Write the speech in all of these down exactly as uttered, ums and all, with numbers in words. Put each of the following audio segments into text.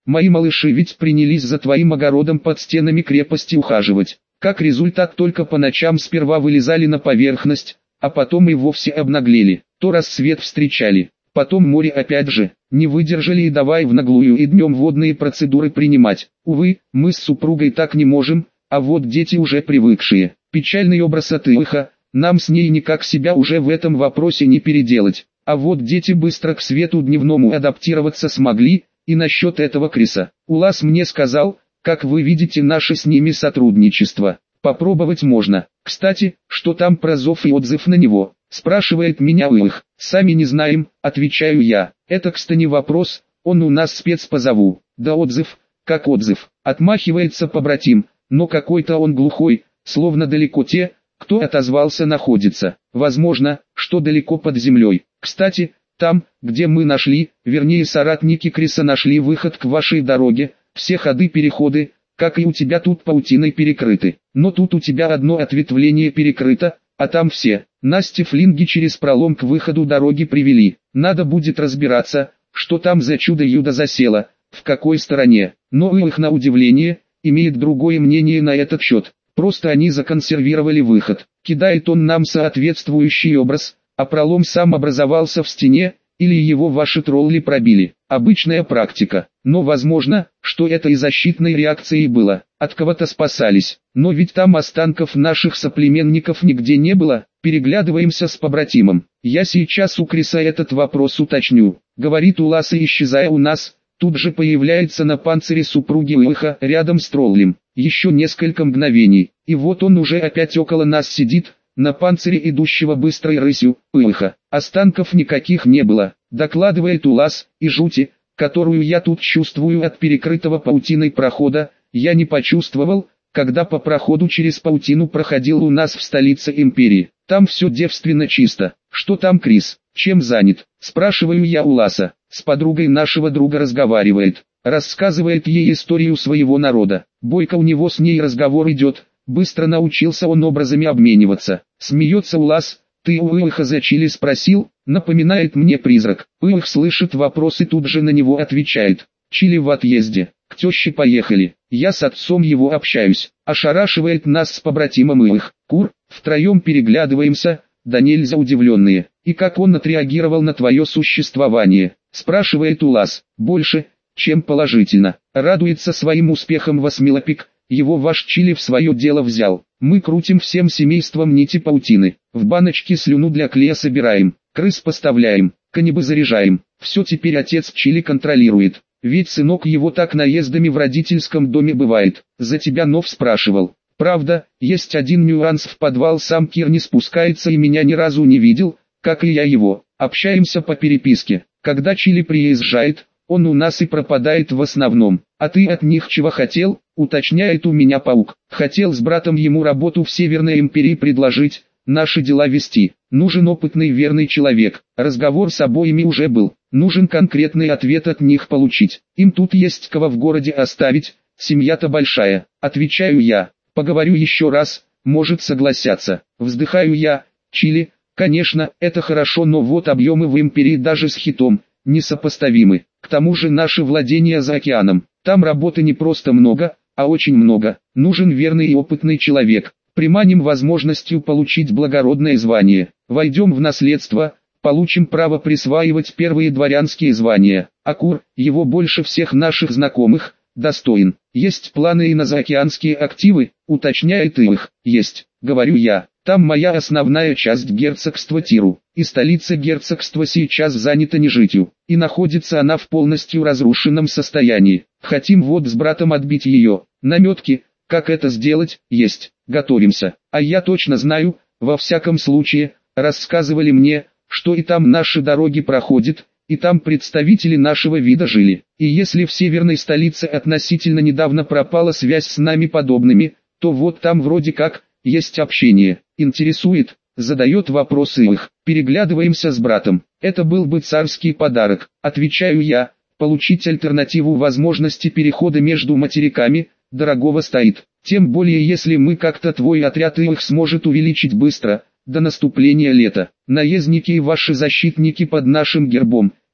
Мои малыши ведь принялись за твоим огородом под стенами крепости ухаживать. Как результат, только по ночам сперва вылезали на поверхность, а потом и вовсе обнаглели. То рассвет встречали, потом море опять же. Не выдержали и давай в наглую и днем водные процедуры принимать. Увы, мы с супругой так не можем, а вот дети уже привыкшие. Печальный образ от Илыха, нам с ней никак себя уже в этом вопросе не переделать. А вот дети быстро к свету дневному адаптироваться смогли, и насчет этого Криса. Улас мне сказал, как вы видите наше с ними сотрудничество. Попробовать можно. Кстати, что там про зов и отзыв на него? Спрашивает меня Илых. Сами не знаем, отвечаю я. Это, кстати, вопрос, он у нас спец по зову. Да отзыв, как отзыв. Отмахивается побратим, но какой-то он глухой, словно далеко те, кто отозвался, находится. Возможно, что далеко под землей. Кстати, там, где мы нашли, вернее соратники Криса нашли выход к вашей дороге, все ходы-переходы, как и у тебя тут паутиной перекрыты. Но тут у тебя одно ответвление перекрыто, а там все. Нас тифлинги через пролом к выходу дороги привели. Надо будет разбираться, что там за чудо-юдо засело, в какой стороне. Но Илых, на удивление, имеет другое мнение на этот счет. Просто они законсервировали выход. Кидает он нам соответствующий образ, а пролом сам образовался в стене, или его ваши тролли пробили. Обычная практика. Но возможно, что это и защитной реакцией было. От кого-то спасались. Но ведь там останков наших соплеменников нигде не было. Переглядываемся с побратимом. Я сейчас у Криса этот вопрос уточню. Говорит Улас, и исчезая у нас, тут же появляется на панцире супруги Илыха рядом с троллем. Еще несколько мгновений, и вот он уже опять около нас сидит, на панцире идущего быстрой рысью Илыха. Останков никаких не было, докладывает Улас, и жути, которую я тут чувствую от перекрытого паутиной прохода, я не почувствовал, когда по проходу через паутину проходил у нас в столице империи. Там все девственно чисто. Что там Крис? Чем занят? Спрашиваю я Уласа. С подругой нашего друга разговаривает. Рассказывает ей историю своего народа. Бойко у него с ней разговор идет. Быстро научился он образами обмениваться. Смеется Улас. Ты у Илыха за Чили спросил? Напоминает мне призрак. Илых слышит вопрос и тут же на него отвечает. Чили в отъезде. К теще поехали. Я с отцом его общаюсь. Ошарашивает нас с побратимом Илых. Кур, втроем переглядываемся, да нельзя удивленные. И как он отреагировал на твое существование? Спрашивает Улас. Больше, чем положительно. Радуется своим успехам восьмилапик. Его ваш Чили в свое дело взял. Мы крутим всем семейством нити паутины. В баночке слюну для клея собираем. Крыс поставляем. Канибы заряжаем. Все теперь отец Чили контролирует. Ведь сынок его так наездами в родительском доме бывает. За тебя Нов спрашивал. Правда, есть один нюанс: в подвал сам Кир не спускается и меня ни разу не видел, как и я его. Общаемся по переписке. Когда Чили приезжает, он у нас и пропадает в основном. А ты от них чего хотел? Уточняет у меня паук. Хотел с братом ему работу в Северной империи предложить, наши дела вести. Нужен опытный верный человек. Разговор с обоими уже был. Нужен конкретный ответ от них получить. Им тут есть кого в городе оставить, семья-то большая. Отвечаю я. Поговорю еще раз, может согласятся. Вздыхаю я. Чили, конечно, это хорошо, но вот объемы в империи даже с Хитом несопоставимы. К тому же наши владения за океаном. Там работы не просто много, а очень много. Нужен верный и опытный человек. Приманим возможностью получить благородное звание. Войдем в наследство, получим право присваивать первые дворянские звания. Акур, его больше всех наших знакомых, достоин. Есть планы и на заокеанские активы, уточняет их. Есть, говорю я. Там моя основная часть герцогства Тиру, и столица герцогства сейчас занята нежитью, и находится она в полностью разрушенном состоянии. Хотим вот с братом отбить ее. Наметки, как это сделать, есть. Готовимся. А я точно знаю, во всяком случае, рассказывали мне, что и там наши дороги проходят, и там представители нашего вида жили. И если в северной столице относительно недавно пропала связь с нами подобными, то вот там вроде как есть общение. Интересует, задает вопросы их. Переглядываемся с братом. Это был бы царский подарок, отвечаю я. Получить альтернативу возможности перехода между материками дорогого стоит. Тем более если мы как-то твой отряд их сможет увеличить быстро, до наступления лета. Наездники и ваши защитники под нашим гербом.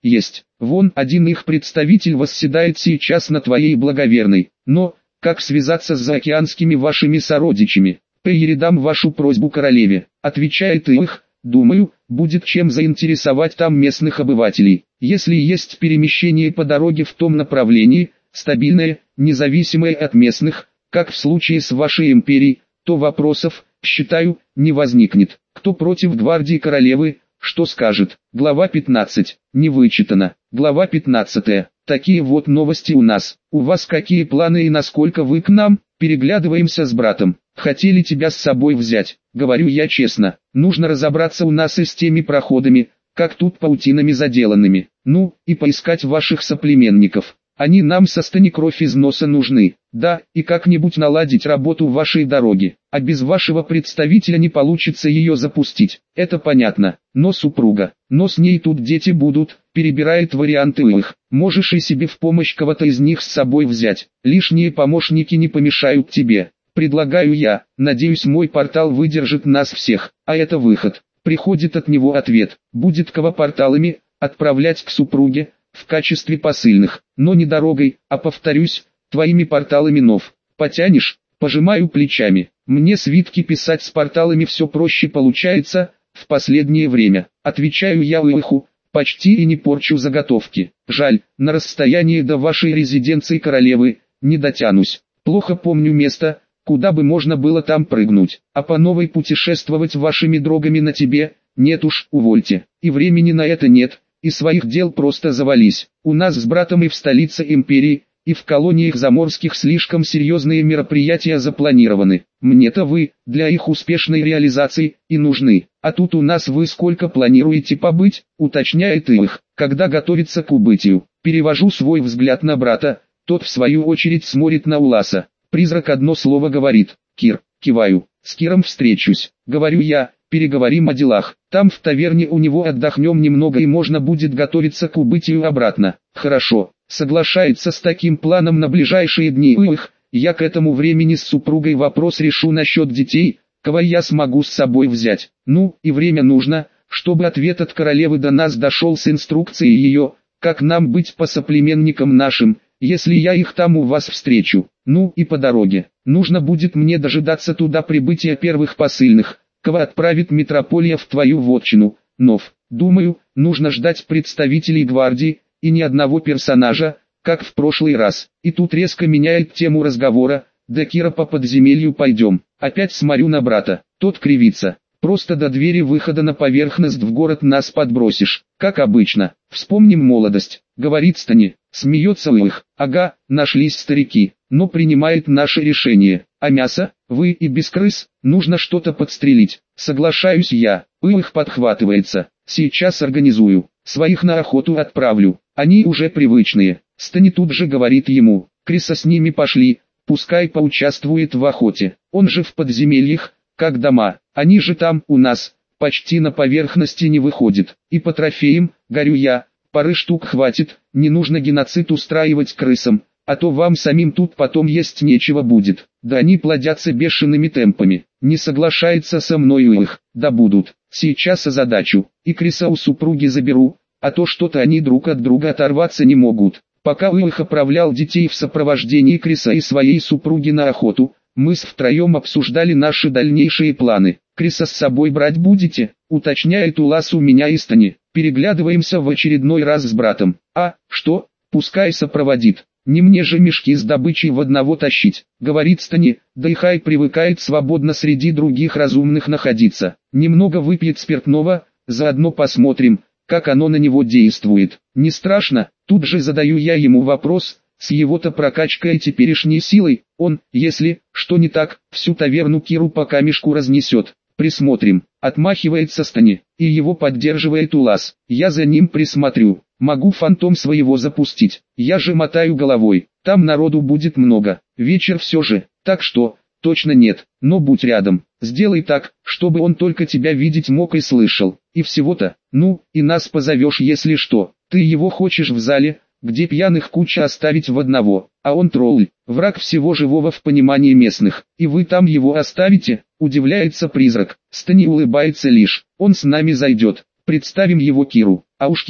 есть. Вон один их представитель восседает сейчас на твоей благоверной. Но, как связаться с заокеанскими вашими сородичами? Передам вашу просьбу королеве. Отвечает их, думаю, будет чем заинтересовать там местных обывателей. Если есть перемещение по дороге в том направлении, стабильное, независимое от местных, как в случае с вашей империей, то вопросов, считаю, не возникнет. Кто против гвардии королевы, что скажет? Глава пятнадцать. Не вычитано. Глава пятнадцатая. Такие вот новости у нас. У вас какие планы и насколько вы к нам? Переглядываемся с братом. Хотели тебя с собой взять, говорю я честно. Нужно разобраться у нас и с теми проходами, как тут паутинами заделанными. Ну, и поискать ваших соплеменников. Они нам со Стани кровь из носа нужны. Да, и как-нибудь наладить работу вашей дороги. А без вашего представителя не получится ее запустить. Это понятно. Но супруга, но с ней тут дети будут, перебирает варианты их. Можешь и себе в помощь кого-то из них с собой взять. Лишние помощники не помешают тебе. Предлагаю я, надеюсь мой портал выдержит нас всех. А это выход. Приходит от него ответ. Будет кого порталами отправлять к супруге в качестве посыльных, но не дорогой, а повторюсь, твоими порталами нов. Потянешь? Пожимаю плечами. Мне свитки писать с порталами все проще получается, в последнее время. Отвечаю я Уилху, почти и не порчу заготовки. Жаль, на расстоянии до вашей резиденции королевы, не дотянусь. Плохо помню место, куда бы можно было там прыгнуть. А по новой путешествовать вашими дорогами на тебе, нет уж, увольте. И времени на это нет. И своих дел просто завались. У нас с братом и в столице империи, и в колониях заморских слишком серьезные мероприятия запланированы. Мне-то вы, для их успешной реализации, и нужны. А тут у нас вы сколько планируете побыть, уточняет их, когда готовится к убытию. Перевожу свой взгляд на брата, тот в свою очередь смотрит на Уласа. Призрак одно слово говорит, Кир, киваю, с Киром встречусь, говорю я. Переговорим о делах. Там в таверне у него отдохнем немного и можно будет готовиться к убытию обратно. Хорошо, соглашается с таким планом на ближайшие дни. Их, я к этому времени с супругой вопрос решу насчет детей, кого я смогу с собой взять. Ну, и время нужно, чтобы ответ от королевы до нас дошел с инструкцией ее, как нам быть по соплеменникам нашим, если я их там у вас встречу. Ну, и по дороге. Нужно будет мне дожидаться туда прибытия первых посыльных, кого отправит метрополия в твою вотчину, Нов. Думаю, нужно ждать представителей гвардии, и ни одного персонажа, как в прошлый раз. И тут резко меняет тему разговора, да Кира по подземелью пойдем. Опять смотрю на брата, тот кривится. Просто до двери выхода на поверхность в город нас подбросишь, как обычно. Вспомним молодость, говорит Стани, смеется их. Ага, нашлись старики, но принимает наше решение. А мясо, вы и без крыс, нужно что-то подстрелить. Соглашаюсь я, их подхватывается. Сейчас организую, своих на охоту отправлю, они уже привычные. Стани тут же говорит ему, крыса с ними пошли, пускай поучаствует в охоте. Он же в подземельях, как дома, они же там у нас, почти на поверхности не выходит. И по трофеям, горю я, пары штук хватит, не нужно геноцид устраивать крысам, а то вам самим тут потом есть нечего будет. Да они плодятся бешеными темпами. Не соглашается со мною их, да будут. Сейчас озадачу, и крыса у супруги заберу, а то что-то они друг от друга оторваться не могут. Пока Уилх отправлял детей в сопровождении крыса и своей супруги на охоту, мы с втроем обсуждали наши дальнейшие планы. Крыса с собой брать будете? Уточняет Улас у меня и Стани. Переглядываемся в очередной раз с братом. А, что? Пускай сопроводит. Не мне же мешки с добычей в одного тащить, говорит Стани, да и хай привыкает свободно среди других разумных находиться. Немного выпьет спиртного, заодно посмотрим, как оно на него действует. Не страшно? Тут же задаю я ему вопрос, с его-то прокачкой и теперешней силой, он, если, что не так, всю таверну Киру по камешку разнесет. Присмотрим, отмахивается Стани, и его поддерживает Улас. Я за ним присмотрю. Могу фантом своего запустить. Я же мотаю головой. Там народу будет много. Вечер все же. Так что, точно нет. Но будь рядом. Сделай так, чтобы он только тебя видеть мог и слышал. И всего-то. Ну, и нас позовешь если что. Ты его хочешь в зале, где пьяных куча оставить в одного. А он тролль. Враг всего живого в понимании местных. И вы там его оставите? Удивляется призрак. Стани улыбается лишь. Он с нами зайдет. Представим его Киру. А уж Кир...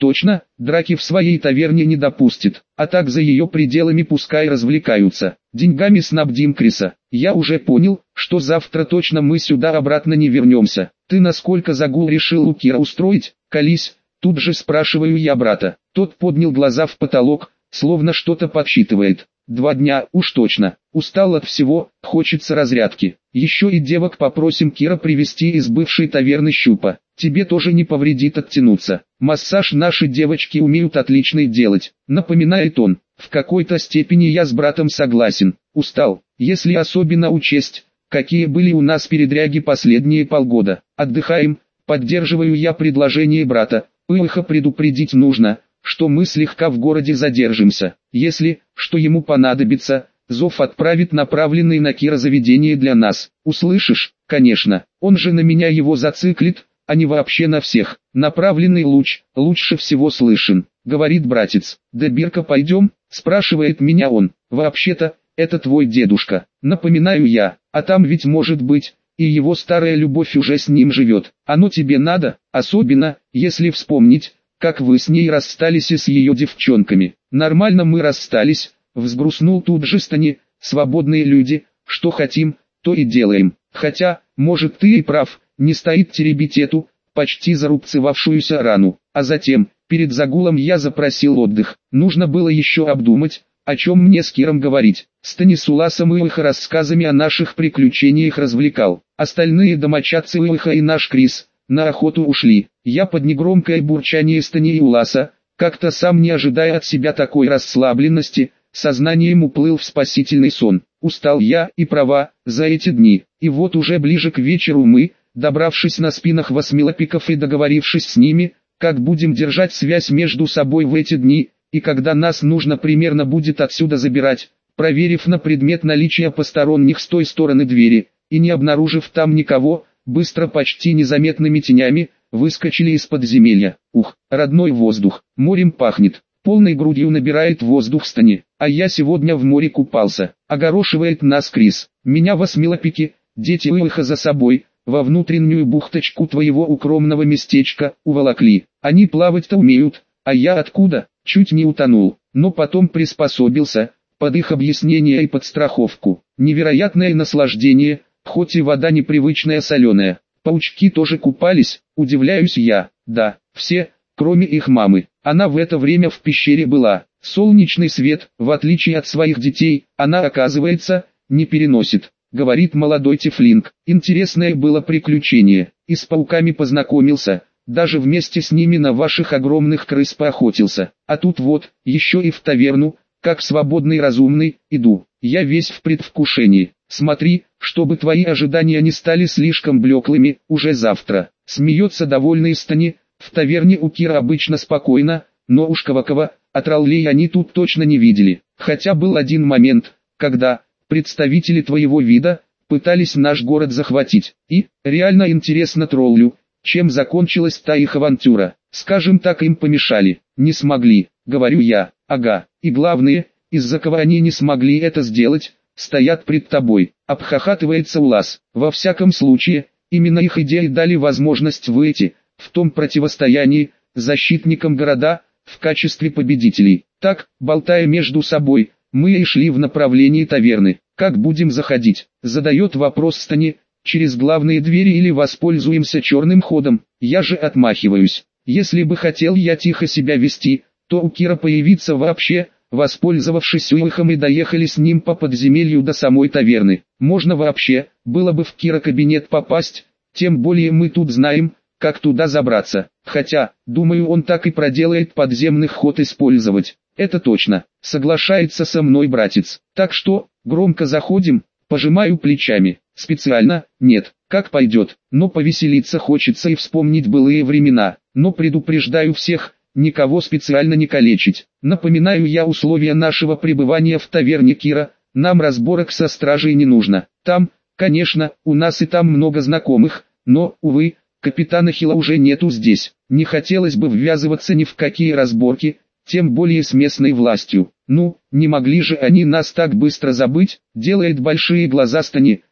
Точно, драки в своей таверне не допустит, а так за ее пределами пускай развлекаются. Деньгами снабдим Криса. Я уже понял, что завтра точно мы сюда обратно не вернемся. Ты насколько загул решил у Кира устроить? Колись, тут же спрашиваю я брата. Тот поднял глаза в потолок, словно что-то подсчитывает. Два дня, уж точно. Устал от всего, хочется разрядки. Еще и девок попросим Кира привезти из бывшей таверны Щупа. Тебе тоже не повредит оттянуться. Массаж наши девочки умеют отличный делать, напоминает он. В какой-то степени я с братом согласен. Устал, если особенно учесть, какие были у нас передряги последние полгода. Отдыхаем, поддерживаю я предложение брата. Уиха предупредить нужно, что мы слегка в городе задержимся. Если, что ему понадобится, зов отправит направленный на Кира заведение для нас. Услышишь? Конечно, он же на меня его зациклит, а не вообще на всех. Направленный луч, лучше всего слышен, говорит братец. Да Бирка пойдем, спрашивает меня он. Вообще-то, это твой дедушка, напоминаю я, а там ведь может быть, и его старая любовь уже с ним живет. Оно тебе надо, особенно, если вспомнить, как вы с ней расстались и с ее девчонками. Нормально мы расстались, взгрустнул тут же Стани, свободные люди, что хотим, то и делаем. Хотя, может ты и прав, не стоит теребить эту, почти зарубцевавшуюся рану. А затем, перед загулом я запросил отдых. Нужно было еще обдумать, о чем мне с Киром говорить. Станисуласом и их рассказами о наших приключениях развлекал. Остальные домочадцы Уиха и наш Крис на охоту ушли. Я под негромкое бурчание Станиуласа, как-то сам не ожидая от себя такой расслабленности, сознанием уплыл в спасительный сон. Устал я и права за эти дни. И вот уже ближе к вечеру мы, добравшись на спинах восьмилапиков и договорившись с ними, как будем держать связь между собой в эти дни, и когда нас нужно примерно будет отсюда забирать, проверив на предмет наличия посторонних с той стороны двери, и не обнаружив там никого, быстро почти незаметными тенями, выскочили из подземелья. Ух, родной воздух, морем пахнет, полной грудью набирает воздух Стани, а я сегодня в море купался, огорошивает нас Крис. Меня восьмилапики, дети Уиха за собой, во внутреннюю бухточку твоего укромного местечка, уволокли. Они плавать-то умеют, а я откуда? Чуть не утонул, но потом приспособился, под их объяснение и подстраховку. Невероятное наслаждение, хоть и вода непривычная соленая. Паучки тоже купались, удивляюсь я. Да, все, кроме их мамы. Она в это время в пещере была. Солнечный свет, в отличие от своих детей, она, оказывается, не переносит, говорит молодой тифлинг. Интересное было приключение, и с пауками познакомился, даже вместе с ними на ваших огромных крыс поохотился. А тут вот, еще и в таверну, как свободный разумный, иду. Я весь в предвкушении. Смотри, чтобы твои ожидания не стали слишком блеклыми, уже завтра. Смеется довольный Стани. В таверне у Кира обычно спокойно, но уж кого-кого, а троллей они тут точно не видели. Хотя был один момент, когда представители твоего вида пытались наш город захватить. И, реально интересно троллю, чем закончилась та их авантюра. Скажем так, им помешали. Не смогли, говорю я. Ага, и главное, из-за кого они не смогли это сделать, стоят пред тобой. Обхахатывается Улас. Во всяком случае, именно их идеи дали возможность выйти, в том противостоянии, защитникам города, в качестве победителей. Так, болтая между собой, мы и шли в направлении таверны. Как будем заходить? Задает вопрос Стани. Через главные двери или воспользуемся черным ходом? Я же отмахиваюсь. Если бы хотел я тихо себя вести, то у Кира появиться вообще, воспользовавшись Уихом, и доехали с ним по подземелью до самой таверны. Можно вообще, было бы в Кира кабинет попасть, тем более мы тут знаем, как туда забраться. Хотя, думаю, он так и проделает подземный ход использовать. Это точно, соглашается со мной братец. Так что, громко заходим, пожимаю плечами. Специально, нет, как пойдет, но повеселиться хочется и вспомнить былые времена. Но предупреждаю всех, никого специально не калечить. Напоминаю я условия нашего пребывания в таверне Кира. Нам разборок со стражей не нужно. Там, конечно, у нас и там много знакомых, но, увы, капитана Хила уже нету здесь. Не хотелось бы ввязываться ни в какие разборки, тем более с местной властью. Ну, не могли же они нас так быстро забыть, делает большие глаза Стани.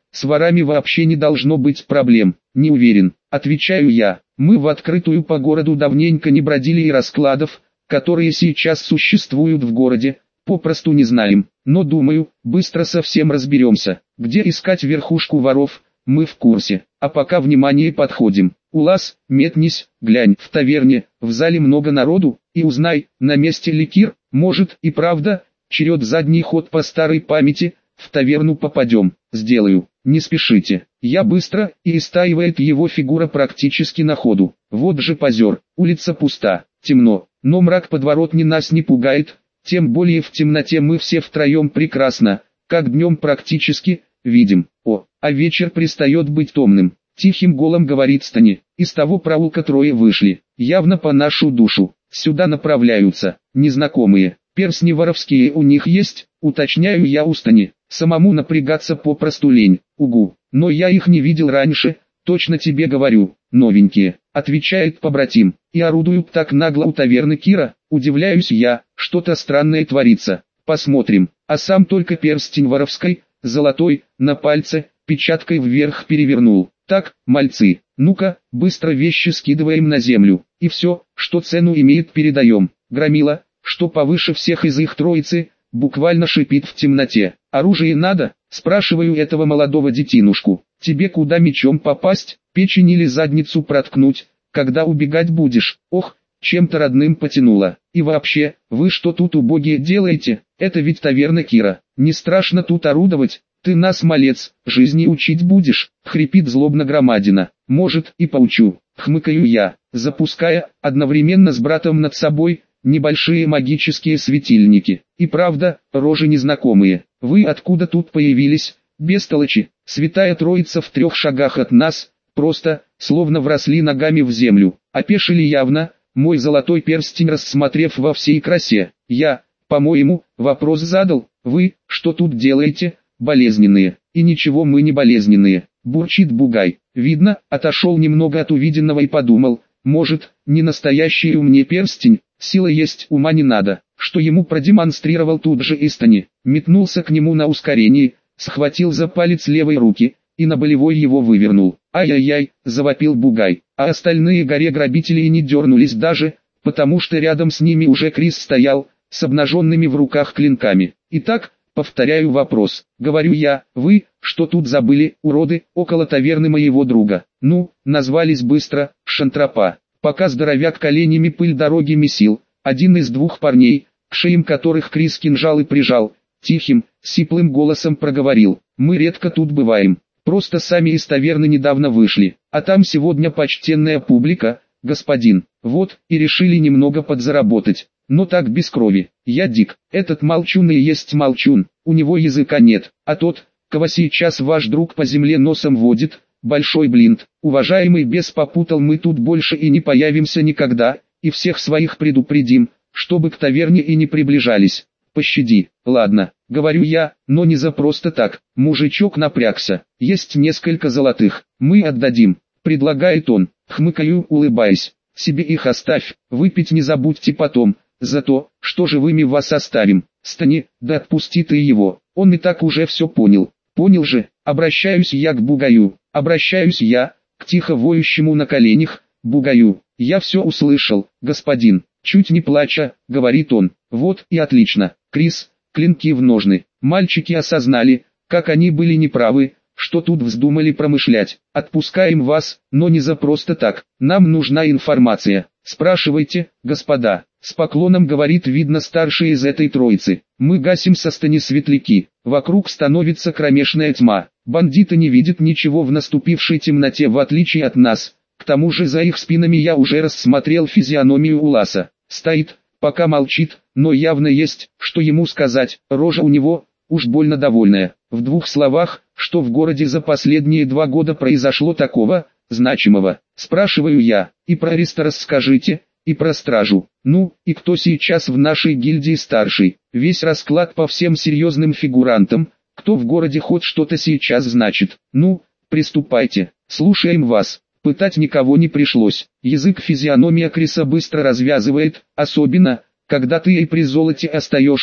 с ворами вообще не должно быть проблем. Не уверен, отвечаю я. Мы в открытую по городу давненько не бродили и раскладов, которые сейчас существуют в городе, попросту не знаем. Но думаю, быстро совсем разберемся. Где искать верхушку воров, мы в курсе. А пока внимание подходим. Улас, метнись, глянь, в таверне, в зале много народу, и узнай, на месте ли Кир. Может и правда, черед задний ход по старой памяти, в таверну попадем. Сделаю, не спешите. Я быстро, и истаивает его фигура практически на ходу. Вот же позер, улица пуста, темно, но мрак подворотни нас не пугает, тем более в темноте мы все втроем прекрасно, как днем практически, видим. О, а вечер пристает быть томным. Тихим голом говорит Стани, из того проулка трое вышли, явно по нашу душу, сюда направляются, незнакомые, перстни воровские у них есть, уточняю я у Стани, самому напрягаться попросту лень, угу, но я их не видел раньше, точно тебе говорю, новенькие, отвечает побратим, и орудуют так нагло у таверны Кира, удивляюсь я, что-то странное творится, посмотрим, а сам только перстень воровской, золотой, на пальце, печаткой вверх перевернул. Так, мальцы, ну-ка, быстро вещи скидываем на землю, и все, что цену имеет, передаем. Громила, что повыше всех из их троицы, буквально шипит в темноте. Оружие надо? Спрашиваю этого молодого детинушку. Тебе куда мечом попасть, печень или задницу проткнуть, когда убегать будешь? Ох, чем-то родным потянуло. И вообще, вы что тут убогие делаете? Это ведь таверна Кира. Не страшно тут орудовать? Ты нас, малец, жизни учить будешь, хрипит злобно громадина. Может и поучу, хмыкаю я, запуская, одновременно с братом над собой, небольшие магические светильники. И правда, рожи незнакомые. Вы откуда тут появились, бестолочи? Святая Троица в трех шагах от нас, просто, словно вросли ногами в землю. Опешили явно, мой золотой перстень рассмотрев во всей красе. Я, по-моему, вопрос задал, вы, что тут делаете? Болезненные, и ничего мы не болезненные, бурчит Бугай. Видно, отошел немного от увиденного и подумал, может, не настоящий у мне перстень, сила есть, ума не надо, что ему продемонстрировал тут же Истани, метнулся к нему на ускорении, схватил за палец левой руки, и на болевой его вывернул. Ай-яй-яй, завопил Бугай, а остальные горе-грабители и не дернулись даже, потому что рядом с ними уже Крис стоял, с обнаженными в руках клинками. Итак, повторяю вопрос, говорю я, вы, что тут забыли, уроды, около таверны моего друга? Ну, назвались быстро, Шантропа. Пока здоровяк коленями пыль дороги месил, один из двух парней, к шеям которых Крис кинжалы прижал, тихим, сиплым голосом проговорил, мы редко тут бываем, просто сами из таверны недавно вышли, а там сегодня почтенная публика, господин, вот, и решили немного подзаработать. Но так без крови. Я Дик, этот молчун и есть молчун, у него языка нет, а тот, кого сейчас ваш друг по земле носом водит, большой блинт. Уважаемый бес попутал, мы тут больше и не появимся никогда, и всех своих предупредим, чтобы к таверне и не приближались. Пощади, ладно, говорю я, но не за просто так. Мужичок напрягся, есть несколько золотых, мы отдадим, предлагает он, хмыкаю, улыбаясь, себе их оставь, выпить не забудьте потом. За то, что живыми вас оставим. Стани, да отпусти ты его, он и так уже все понял. Понял же, обращаюсь я к Бугаю, обращаюсь я, к тихо воющему на коленях, Бугаю. Я все услышал, господин, чуть не плача, говорит он. Вот и отлично, Крис, клинки в ножны. Мальчики осознали, как они были неправы, что тут вздумали промышлять. Отпускаем вас, но не за просто так, нам нужна информация. Спрашивайте, господа. С поклоном говорит видно старший из этой троицы. Мы гасим со Стани светляки. Вокруг становится кромешная тьма. Бандиты не видят ничего в наступившей темноте в отличие от нас. К тому же за их спинами я уже рассмотрел физиономию Уласа. Стоит, пока молчит, но явно есть, что ему сказать. Рожа у него, уж больно довольная. В двух словах, что в городе за последние два года произошло такого, значимого. Спрашиваю я, и про ареста расскажите, и про стражу. Ну, и кто сейчас в нашей гильдии старший? Весь расклад по всем серьезным фигурантам, кто в городе хоть что-то сейчас значит. Ну, приступайте, слушаем вас. Пытать никого не пришлось. Язык физиономия Криса быстро развязывает, особенно, когда ты и при золоте остаешься.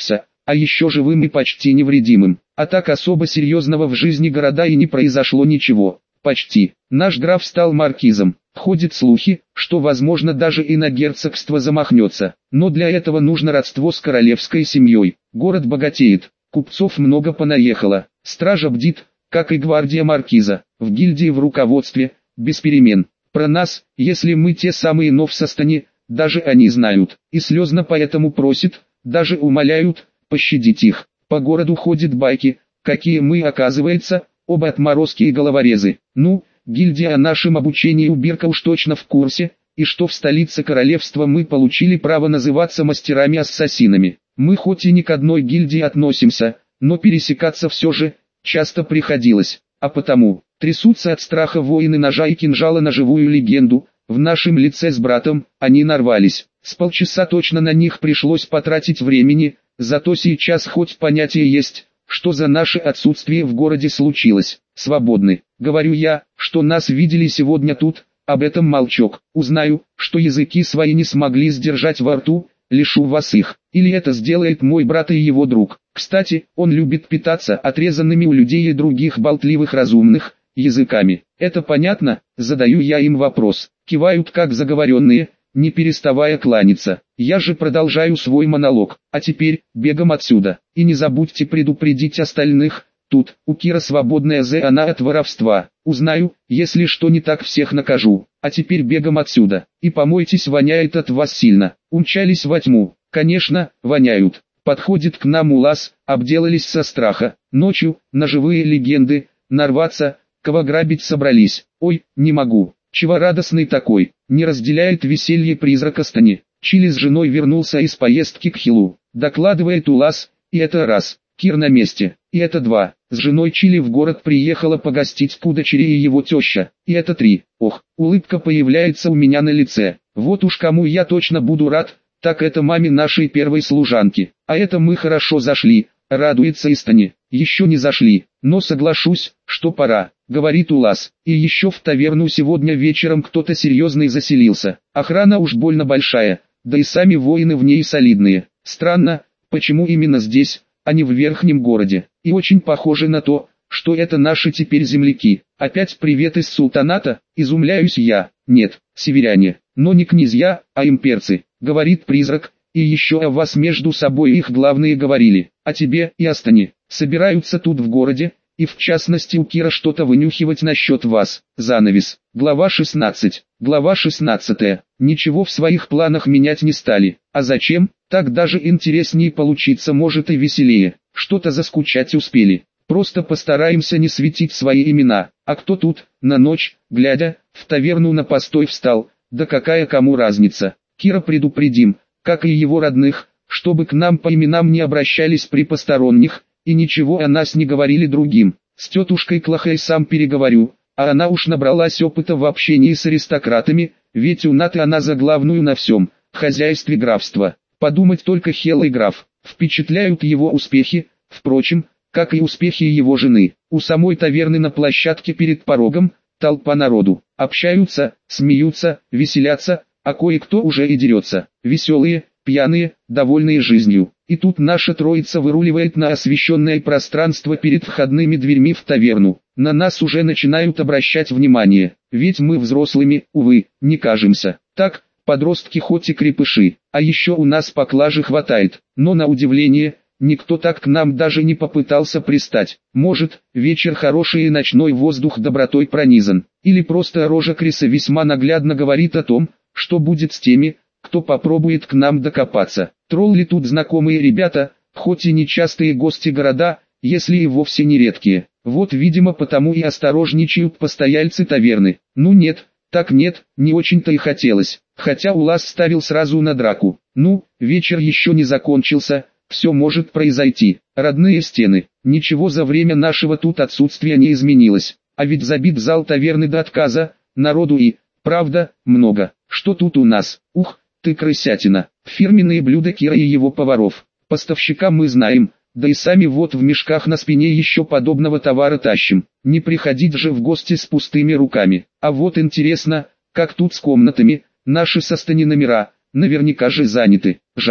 а еще живым и почти невредимым. А так особо серьезного в жизни города и не произошло ничего. Почти. Наш граф стал маркизом. Ходят слухи, что возможно даже и на герцогство замахнется. Но для этого нужно родство с королевской семьей. Город богатеет, купцов много понаехало. Стража бдит, как и гвардия маркиза. В гильдии в руководстве, без перемен. Про нас, если мы те самые новсостани, даже они знают. И слезно поэтому просят, даже умоляют, пощадить их. По городу ходят байки, какие мы, оказывается, оба отморозки и головорезы. Ну, гильдия о нашем обучении у Бирка уж точно в курсе, и что в столице королевства мы получили право называться мастерами-ассасинами. Мы хоть и не к одной гильдии относимся, но пересекаться все же часто приходилось, а потому трясутся от страха воины ножа и кинжала на живую легенду. В нашем лице с братом они нарвались. С полчаса точно на них пришлось потратить времени, зато сейчас хоть понятие есть, что за наше отсутствие в городе случилось. Свободны. Говорю я, что нас видели сегодня тут, об этом молчок. Узнаю, что языки свои не смогли сдержать во рту, лишу вас их. Или это сделает мой брат и его друг. Кстати, он любит питаться отрезанными у людей и других болтливых разумных языками. Это понятно? Задаю я им вопрос. Кивают как заговоренные, не переставая кланяться. Я же продолжаю свой монолог. А теперь, бегом отсюда. И не забудьте предупредить остальных. Тут, у Кира свободная зона от воровства. Узнаю, если что не так, всех накажу. А теперь бегом отсюда. И помойтесь, воняет от вас сильно. Умчались во тьму. Конечно, воняют. Подходит к нам Улас, обделались со страха. Ночью, на живые легенды, нарваться, кого грабить собрались. Ой, не могу. Чего радостный такой, не разделяет веселье призрака Стани. Чили с женой вернулся из поездки к Хилу. Докладывает Улас, и это раз. Кир на месте, и это два. С женой Чили в город приехала погостить к дочери и его теща, и это три. Ох, улыбка появляется у меня на лице. Вот уж кому я точно буду рад, так это маме нашей первой служанки. А это мы хорошо зашли, радуется Истани. Еще не зашли, но соглашусь, что пора, говорит Улас. И еще в таверну сегодня вечером кто-то серьезный заселился. Охрана уж больно большая, да и сами воины в ней солидные. Странно, почему именно здесь, а не в верхнем городе. И очень похоже на то, что это наши теперь земляки. Опять привет из султаната, изумляюсь я. Нет, северяне, но не князья, а имперцы, говорит призрак. И еще о вас между собой их главные говорили, о тебе и Астане. Собираются тут в городе, и в частности у Кира что-то вынюхивать насчет вас. Занавес. Глава шестнадцать. Глава шестнадцатая. Ничего в своих планах менять не стали. А зачем? Так даже интереснее получиться может и веселее. Что-то заскучать успели. Просто постараемся не светить свои имена. А кто тут, на ночь, глядя, в таверну на постой встал? Да какая кому разница? Кира предупредим, как и его родных, чтобы к нам по именам не обращались при посторонних, и ничего о нас не говорили другим. С тетушкой Клахой сам переговорю, а она уж набралась опыта в общении с аристократами, ведь у Наты она за главную на всем хозяйстве графства. Подумать только, хелый граф, впечатляют его успехи, впрочем, как и успехи его жены. У самой таверны на площадке перед порогом толпа народу. Общаются, смеются, веселятся, а кое-кто уже и дерется. Веселые, пьяные, довольные жизнью. И тут наша троица выруливает на освещенное пространство перед входными дверьми в таверну. На нас уже начинают обращать внимание, ведь мы взрослыми, увы, не кажемся. Так, подростки хоть и крепыши, а еще у нас поклажи хватает. Но на удивление, никто так к нам даже не попытался пристать. Может, вечер хороший и ночной воздух добротой пронизан. Или просто рожа Криса весьма наглядно говорит о том, что будет с теми, кто попробует к нам докопаться. Тролли тут знакомые ребята, хоть и нечастые гости города, если и вовсе не редкие. Вот видимо потому и осторожничают постояльцы таверны. Ну нет, так нет, не очень-то и хотелось. Хотя Улас ставил сразу на драку. Ну, вечер еще не закончился, все может произойти. Родные стены, ничего за время нашего тут отсутствия не изменилось. А ведь забит зал таверны до отказа, народу и, правда, много. Что тут у нас? Ух, ты крысятина. Фирменные блюда Кира и его поваров. Поставщика мы знаем, да и сами вот в мешках на спине еще подобного товара тащим. Не приходить же в гости с пустыми руками. А вот интересно, как тут с комнатами, наши со Стани номера, наверняка же заняты. Жаль,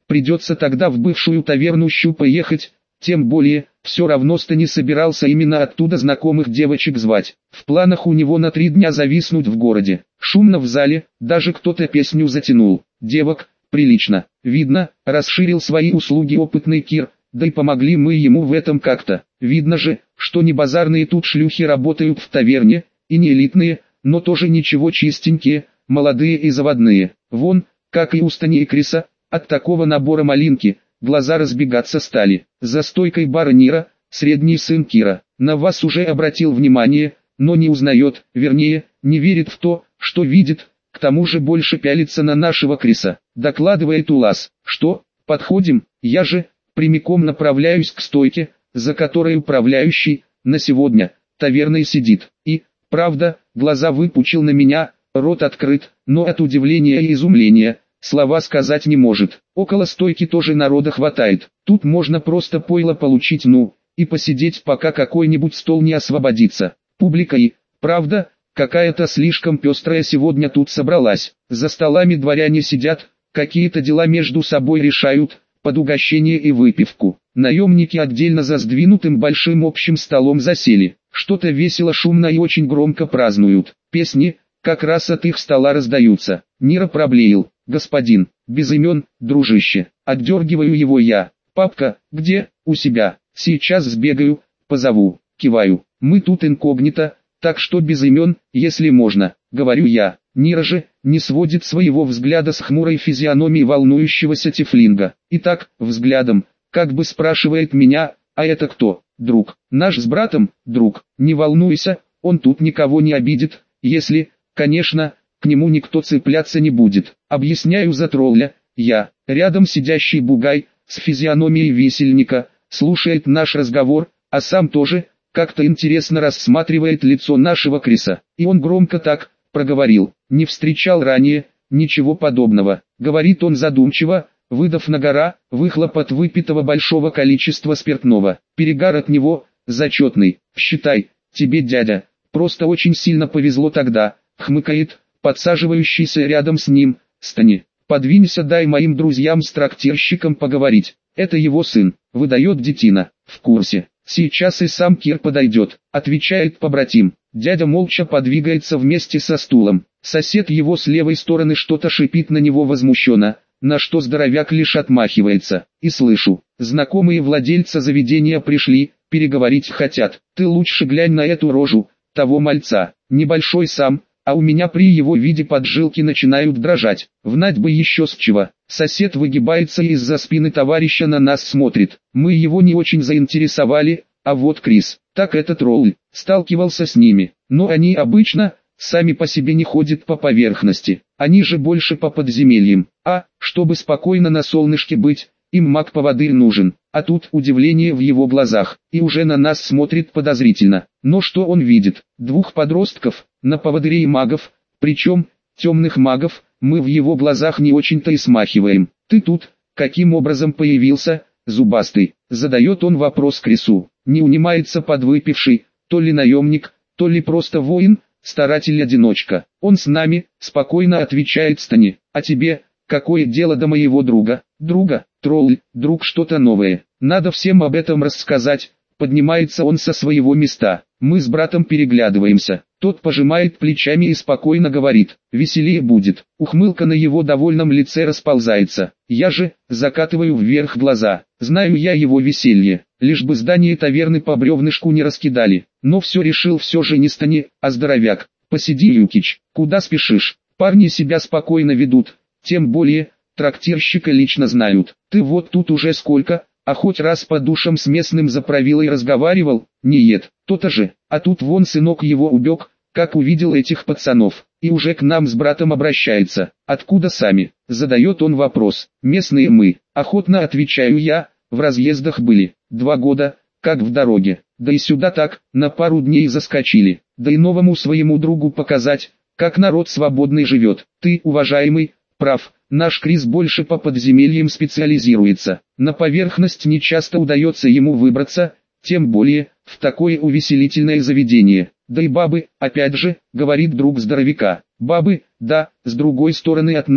Придется тогда в бывшую таверну Щу поехать, тем более, все равно Стани собирался именно оттуда знакомых девочек звать. В планах у него на три дня зависнуть в городе. Шумно в зале, даже кто-то песню затянул. Девок, прилично. Видно, расширил свои услуги опытный Кир, да и помогли мы ему в этом как-то. Видно же, что не базарные тут шлюхи работают в таверне, и не элитные, но тоже ничего чистенькие, молодые и заводные. Вон, как и у Стани и Криса, от такого набора малинки, глаза разбегаться стали. За стойкой бара Нира, средний сын Кира, на вас уже обратил внимание, но не узнает, вернее, не верит в то, что видит, к тому же больше пялится на нашего Криса. Докладывает Улас, что, подходим, я же, прямиком направляюсь к стойке, за которой управляющий, на сегодня, таверной сидит, и, правда, глаза выпучил на меня, рот открыт, но от удивления и изумления, слова сказать не может. Около стойки тоже народа хватает, тут можно просто пойло получить, ну, и посидеть, пока какой-нибудь стол не освободится. Публика и, правда, какая-то слишком пестрая сегодня тут собралась. За столами дворяне сидят, какие-то дела между собой решают, под угощение и выпивку. Наемники отдельно за сдвинутым большим общим столом засели. Что-то весело, шумно и очень громко празднуют. Песни, как раз от их стола раздаются. Нира проблеял. «Господин, без имен, дружище». Отдергиваю его я. «Папка, где?» «У себя. Сейчас сбегаю, позову». Киваю. «Мы тут инкогнито, так что без имен, если можно», — говорю я. Нира же не сводит своего взгляда с хмурой физиономии волнующегося тифлинга. И так, взглядом, как бы спрашивает меня, «А это кто?» «Друг. Наш с братом, друг. Не волнуйся, он тут никого не обидит, если, конечно, к нему никто цепляться не будет». Объясняю за тролля, я, рядом сидящий бугай, с физиономией висельника, слушает наш разговор, а сам тоже, как-то интересно рассматривает лицо нашего Криса. И он громко так, проговорил, не встречал ранее, ничего подобного. Говорит он задумчиво, выдав на гора, выхлоп от выпитого большого количества спиртного. Перегар от него, зачетный, считай, тебе, дядя, просто очень сильно повезло тогда, хмыкает, подсаживающийся рядом с ним, Стани. Подвинься, дай моим друзьям с трактирщиком поговорить. Это его сын, выдает детина. В курсе. Сейчас и сам Кир подойдет, отвечает побратим. Дядя молча подвигается вместе со стулом. Сосед его с левой стороны что-то шипит на него возмущенно, на что здоровяк лишь отмахивается. И слышу, знакомые владельца заведения пришли, переговорить хотят. Ты лучше глянь на эту рожу, того мальца, небольшой сам, а у меня при его виде поджилки начинают дрожать. Внать бы еще с чего. Сосед выгибается и из-за спины товарища на нас смотрит. Мы его не очень заинтересовали, а вот Крис, так этот тролль, сталкивался с ними. Но они обычно, сами по себе не ходят по поверхности. Они же больше по подземельям. А, чтобы спокойно на солнышке быть, им маг-поводырь нужен. А тут удивление в его глазах, и уже на нас смотрит подозрительно. Но что он видит? Двух подростков, на поводырей магов, причем, темных магов, мы в его глазах не очень-то и смахиваем. Ты тут, каким образом появился, зубастый? Задает он вопрос Крису. Не унимается подвыпивший, то ли наемник, то ли просто воин, старатель-одиночка. Он с нами, спокойно отвечает Стани. А тебе, какое дело до моего друга? Друга, тролль, друг что-то новое. Надо всем об этом рассказать. Поднимается он со своего места. Мы с братом переглядываемся. Тот пожимает плечами и спокойно говорит, веселее будет. Ухмылка на его довольном лице расползается. Я же, закатываю вверх глаза. Знаю я его веселье, лишь бы здание таверны по бревнышку не раскидали. Но все решил все же не Стани, а здоровяк. Посиди, Юкич, куда спешишь? Парни себя спокойно ведут, тем более, трактирщика лично знают. Ты вот тут уже сколько, а хоть раз по душам с местным заправилой разговаривал? Нет, то-то же, а тут вон сынок его убег, как увидел этих пацанов, и уже к нам с братом обращается. Откуда сами? Задает он вопрос. Местные мы, охотно отвечаю я, в разъездах были, два года, как в дороге, да и сюда так, на пару дней заскочили, да и новому своему другу показать, как народ свободный живет. Ты, уважаемый, прав, наш Крис больше по подземельям специализируется, на поверхность не часто удается ему выбраться, тем более, в такое увеселительное заведение. Да и бабы, опять же, говорит друг здоровяка, бабы, да, с другой стороны от нас,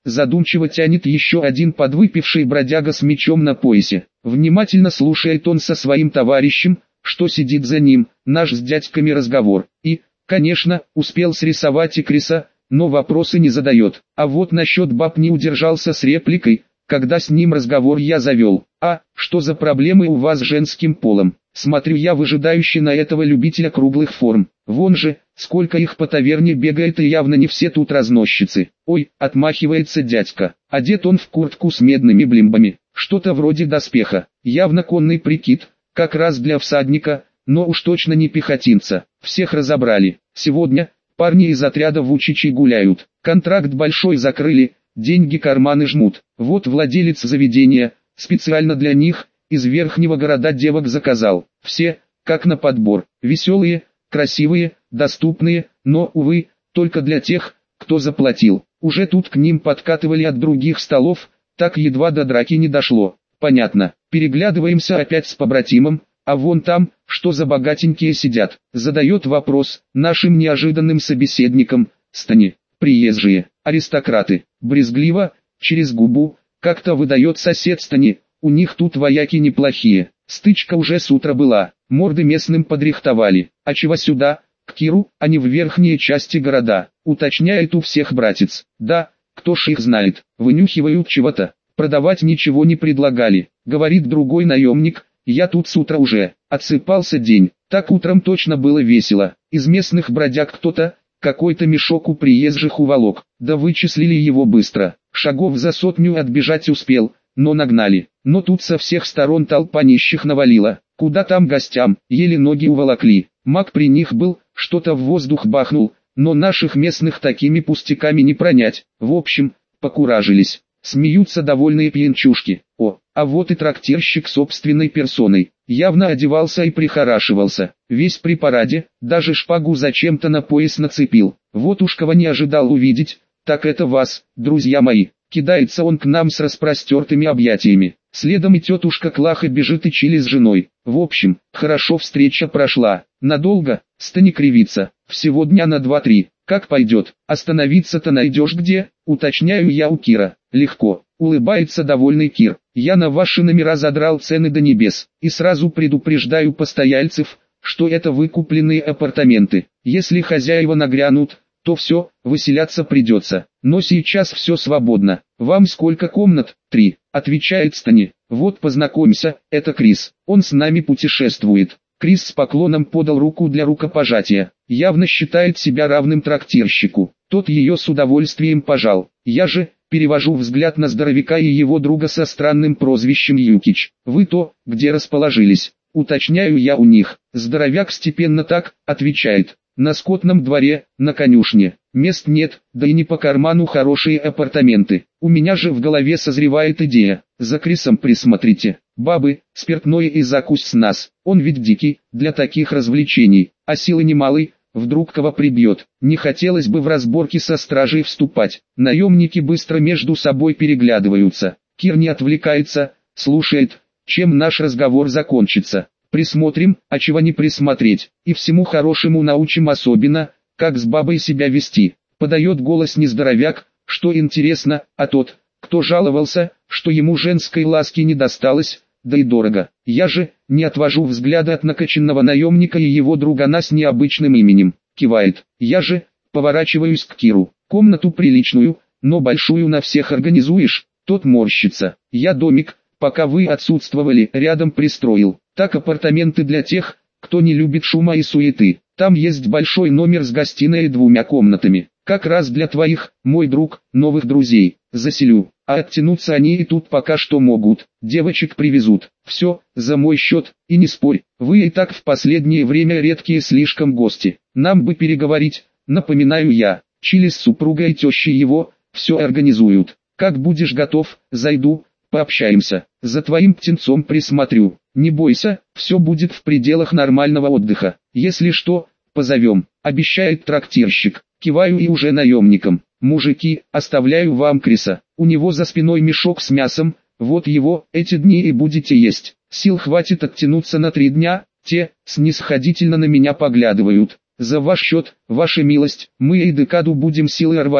задумчиво тянет еще один подвыпивший бродяга с мечом на поясе. Внимательно слушает он со своим товарищем, что сидит за ним, наш с дядьками разговор. И, конечно, успел срисовать и Криса, но вопросы не задает. А вот насчет баб не удержался с репликой, когда с ним разговор я завел. А, что за проблемы у вас с женским полом? Смотрю я выжидающе на этого любителя круглых форм. Вон же, сколько их по таверне бегает, и явно не все тут разносчицы. Ой, отмахивается дядька. Одет он в куртку с медными блимбами, что-то вроде доспеха. Явно конный прикид, как раз для всадника, но уж точно не пехотинца. Всех разобрали. Сегодня парни из отряда в Учичи гуляют. Контракт большой закрыли, деньги карманы жмут. Вот владелец заведения, специально для них, из верхнего города девок заказал. Все, как на подбор, веселые, красивые, доступные, но, увы, только для тех, кто заплатил. Уже тут к ним подкатывали от других столов, так едва до драки не дошло. Понятно, переглядываемся опять с побратимом, а вон там, что за богатенькие сидят, задает вопрос нашим неожиданным собеседникам, стани, приезжие, аристократы, брезгливо, через губу, как-то выдает сосед стани, у них тут вояки неплохие, стычка уже с утра была, морды местным подрихтовали, а чего сюда, к Киру, а не в верхние части города, уточняет у всех братец, да, кто ж их знает, вынюхивают чего-то, продавать ничего не предлагали, говорит другой наемник, я тут с утра уже, отсыпался день, так утром точно было весело, из местных бродяг кто-то, какой-то мешок у приезжих уволок, да вычислили его быстро, шагов за сотню отбежать успел, но нагнали, но тут со всех сторон толпа нищих навалила, куда там гостям, еле ноги уволокли, маг при них был, что-то в воздух бахнул, но наших местных такими пустяками не пронять, в общем, покуражились, смеются довольные пьянчушки, о, а вот и трактирщик собственной персоной, явно одевался и прихорашивался, весь при параде, даже шпагу зачем-то на пояс нацепил, вот уж кого не ожидал увидеть, так это вас, друзья мои. Кидается он к нам с распростертыми объятиями. Следом и тетушка Клаха бежит и чили с женой. В общем, хорошо встреча прошла. Надолго, стани кривиться. Всего дня на два-три. Как пойдет, остановиться-то найдешь где? Уточняю я у Кира. Легко. Улыбается довольный Кир. Я на ваши номера задрал цены до небес. И сразу предупреждаю постояльцев, что это выкупленные апартаменты. Если хозяева нагрянут, то все, выселяться придется. Но сейчас все свободно. Вам сколько комнат? Три. Отвечает Стани. Вот познакомься, это Крис. Он с нами путешествует. Крис с поклоном подал руку для рукопожатия. Явно считает себя равным трактирщику. Тот ее с удовольствием пожал. Я же перевожу взгляд на здоровяка и его друга со странным прозвищем Юкич. Вы то, где расположились? Уточняю я у них. Здоровяк степенно так, отвечает. На скотном дворе, на конюшне. Мест нет, да и не по карману хорошие апартаменты. У меня же в голове созревает идея. За Крисом присмотрите. Бабы, спиртное и закусь с нас. Он ведь дикий, для таких развлечений. А силы немалый, вдруг кого прибьет. Не хотелось бы в разборки со стражей вступать. Наемники быстро между собой переглядываются. Кир не отвлекается, слушает, чем наш разговор закончится. Присмотрим, а чего не присмотреть, и всему хорошему научим, особенно, как с бабой себя вести. Подает голос не здоровяк, что интересно, а тот, кто жаловался, что ему женской ласки не досталось, да и дорого. Я же не отвожу взгляда от накачанного наемника и его другана с необычным именем. Кивает. Я же поворачиваюсь к Киру. Комнату приличную, но большую на всех организуешь? Тот морщится. Я домик, пока вы отсутствовали, рядом пристроил. Так апартаменты для тех, кто не любит шума и суеты. Там есть большой номер с гостиной и двумя комнатами. Как раз для твоих, мой друг, новых друзей. Заселю. А оттянуться они и тут пока что могут. Девочек привезут. Все, за мой счет, и не спорь. Вы и так в последнее время редкие слишком гости. Нам бы переговорить, напоминаю я. Чили с супругой и тещей его, все организуют. Как будешь готов, зайду, пообщаемся. За твоим птенцом присмотрю. Не бойся, все будет в пределах нормального отдыха. Если что, позовем, обещает трактирщик. Киваю и уже наемникам. Мужики, оставляю вам Криса. У него за спиной мешок с мясом, вот его, эти дни и будете есть. Сил хватит оттянуться на три дня, те, снисходительно на меня поглядывают. За ваш счет, ваша милость, мы и декаду будем силой рвать,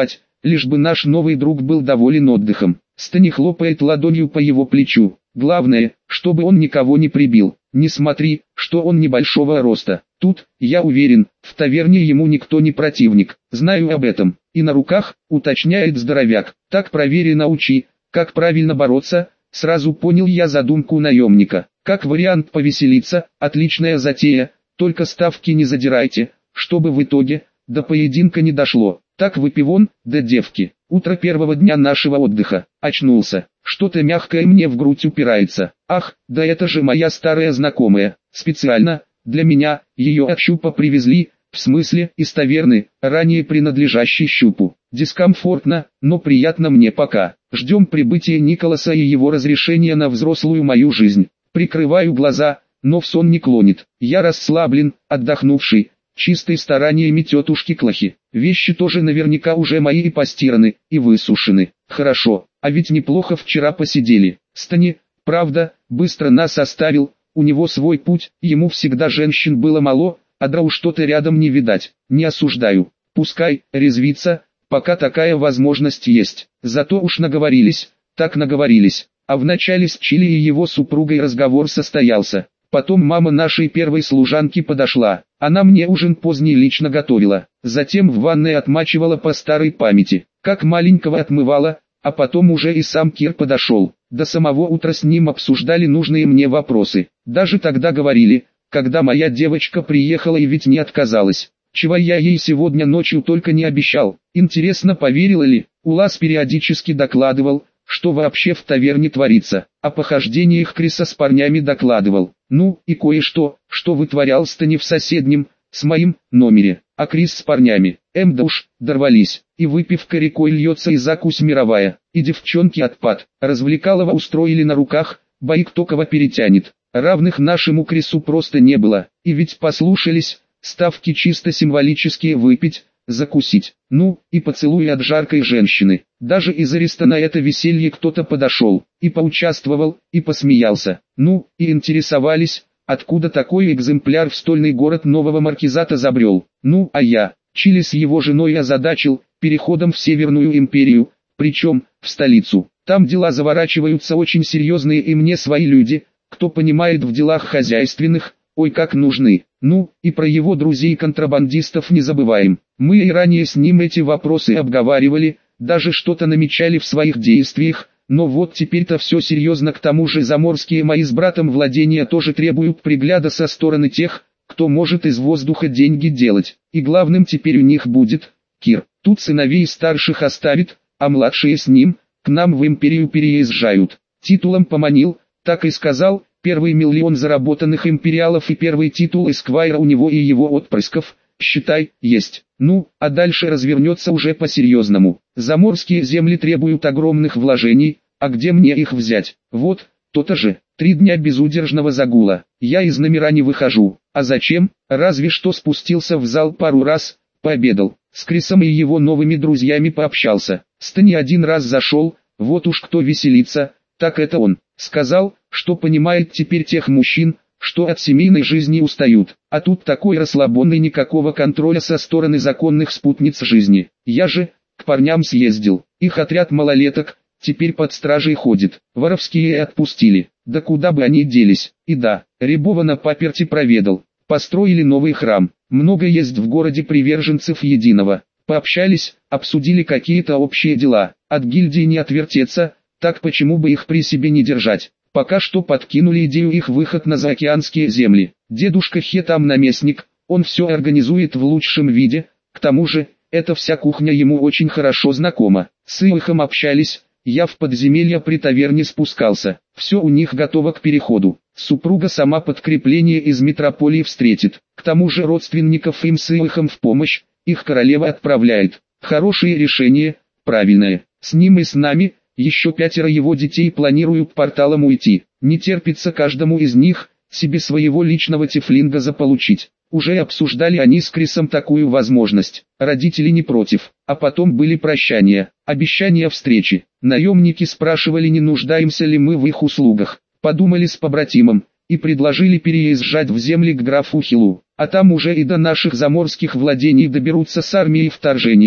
лишь бы наш новый друг был доволен отдыхом. Стани хлопает ладонью по его плечу. Главное, чтобы он никого не прибил. Не смотри, что он небольшого роста. Тут, я уверен, в таверне ему никто не противник. Знаю об этом. И на руках, уточняет здоровяк. Так проверь и научи, как правильно бороться. Сразу понял я задумку наемника. Как вариант повеселиться, отличная затея. Только ставки не задирайте, чтобы в итоге до поединка не дошло. Так выпивон, да девки. Утро первого дня нашего отдыха. Очнулся. Что-то мягкое мне в грудь упирается. Ах, да это же моя старая знакомая. Специально, для меня, ее от Щупа привезли, в смысле, из таверны, ранее принадлежащей Щупу. Дискомфортно, но приятно мне пока. Ждем прибытия Николаса и его разрешения на взрослую мою жизнь. Прикрываю глаза, но в сон не клонит. Я расслаблен, отдохнувший. Чистой стараниями тетушки Клохи. Вещи тоже наверняка уже мои и постираны, и высушены. Хорошо, а ведь неплохо вчера посидели. Стани, правда, быстро нас оставил, у него свой путь, ему всегда женщин было мало, а драу что-то рядом не видать. Не осуждаю, пускай, резвится, пока такая возможность есть. Зато уж наговорились, так наговорились. А вначале с Чили и его супругой разговор состоялся. Потом мама нашей первой служанки подошла. Она мне ужин поздний лично готовила. Затем в ванной отмачивала по старой памяти. Как маленького отмывала, а потом уже и сам Кир подошел. До самого утра с ним обсуждали нужные мне вопросы. Даже тогда говорили, когда моя девочка приехала и ведь не отказалась. Чего я ей сегодня ночью только не обещал. Интересно, поверила ли? Улас периодически докладывал, что вообще в таверне творится. О похождениях Криса с парнями докладывал. Ну, и кое-что, что вытворял Стани в соседнем, с моим, номере. А Крис с парнями, эм да уж, дорвались. И выпивка рекой льется, и закусь мировая. И девчонки отпад. Развлекалово устроили на руках, бои кто кого перетянет. Равных нашему Крису просто не было. И ведь послушались, ставки чисто символические: выпить, закусить. Ну, и поцелуй от жаркой женщины. Даже из ареста на это веселье кто-то подошел, и поучаствовал, и посмеялся. Ну, и интересовались, откуда такой экземпляр в стольный город нового маркизата забрел. Ну, а я, Чили с его женой озадачил, переходом в Северную империю, причем, в столицу. Там дела заворачиваются очень серьезные, и мне свои люди, кто понимает в делах хозяйственных, ой как нужны. Ну, и про его друзей-контрабандистов не забываем. Мы и ранее с ним эти вопросы обговаривали, даже что-то намечали в своих действиях, но вот теперь-то все серьезно. К тому же заморские мои с братом владения тоже требуют пригляда со стороны тех, кто может из воздуха деньги делать. И главным теперь у них будет Кир. Тут сыновей старших оставит, а младшие с ним, к нам в империю переезжают. Титулом поманил, так и сказал. Первый миллион заработанных империалов и первый титул эсквайра у него и его отпрысков, считай, есть. Ну, а дальше развернется уже по-серьезному. Заморские земли требуют огромных вложений, а где мне их взять? Вот, то-то же, три дня безудержного загула. Я из номера не выхожу. А зачем? Разве что спустился в зал пару раз, пообедал. С Крисом и его новыми друзьями пообщался. Стани один раз зашел, вот уж кто веселится, так это он. Сказал, что понимает теперь тех мужчин, что от семейной жизни устают. А тут такой расслабонный, никакого контроля со стороны законных спутниц жизни. Я же, к парням съездил. Их отряд малолеток, теперь под стражей ходит. Воровские отпустили. Да куда бы они делись. И да, Рябова на паперти проведал. Построили новый храм. Много есть в городе приверженцев единого. Пообщались, обсудили какие-то общие дела. От гильдии не отвертеться. Так почему бы их при себе не держать? Пока что подкинули идею их выход на заокеанские земли. Дедушка Хе там наместник, он все организует в лучшем виде. К тому же, эта вся кухня ему очень хорошо знакома. С Иохом общались, я в подземелье при таверне спускался. Все у них готово к переходу. Супруга сама подкрепление из метрополии встретит. К тому же родственников им с Иохом в помощь, их королева отправляет. Хорошее решение, правильное. С ним и с нами. Еще пятеро его детей планируют порталом уйти. Не терпится каждому из них, себе своего личного тифлинга заполучить. Уже обсуждали они с Крисом такую возможность. Родители не против. А потом были прощания, обещания встречи. Наемники спрашивали, не нуждаемся ли мы в их услугах. Подумали с побратимом, и предложили переезжать в земли к графу Хилу. А там уже и до наших заморских владений доберутся с армией вторжения,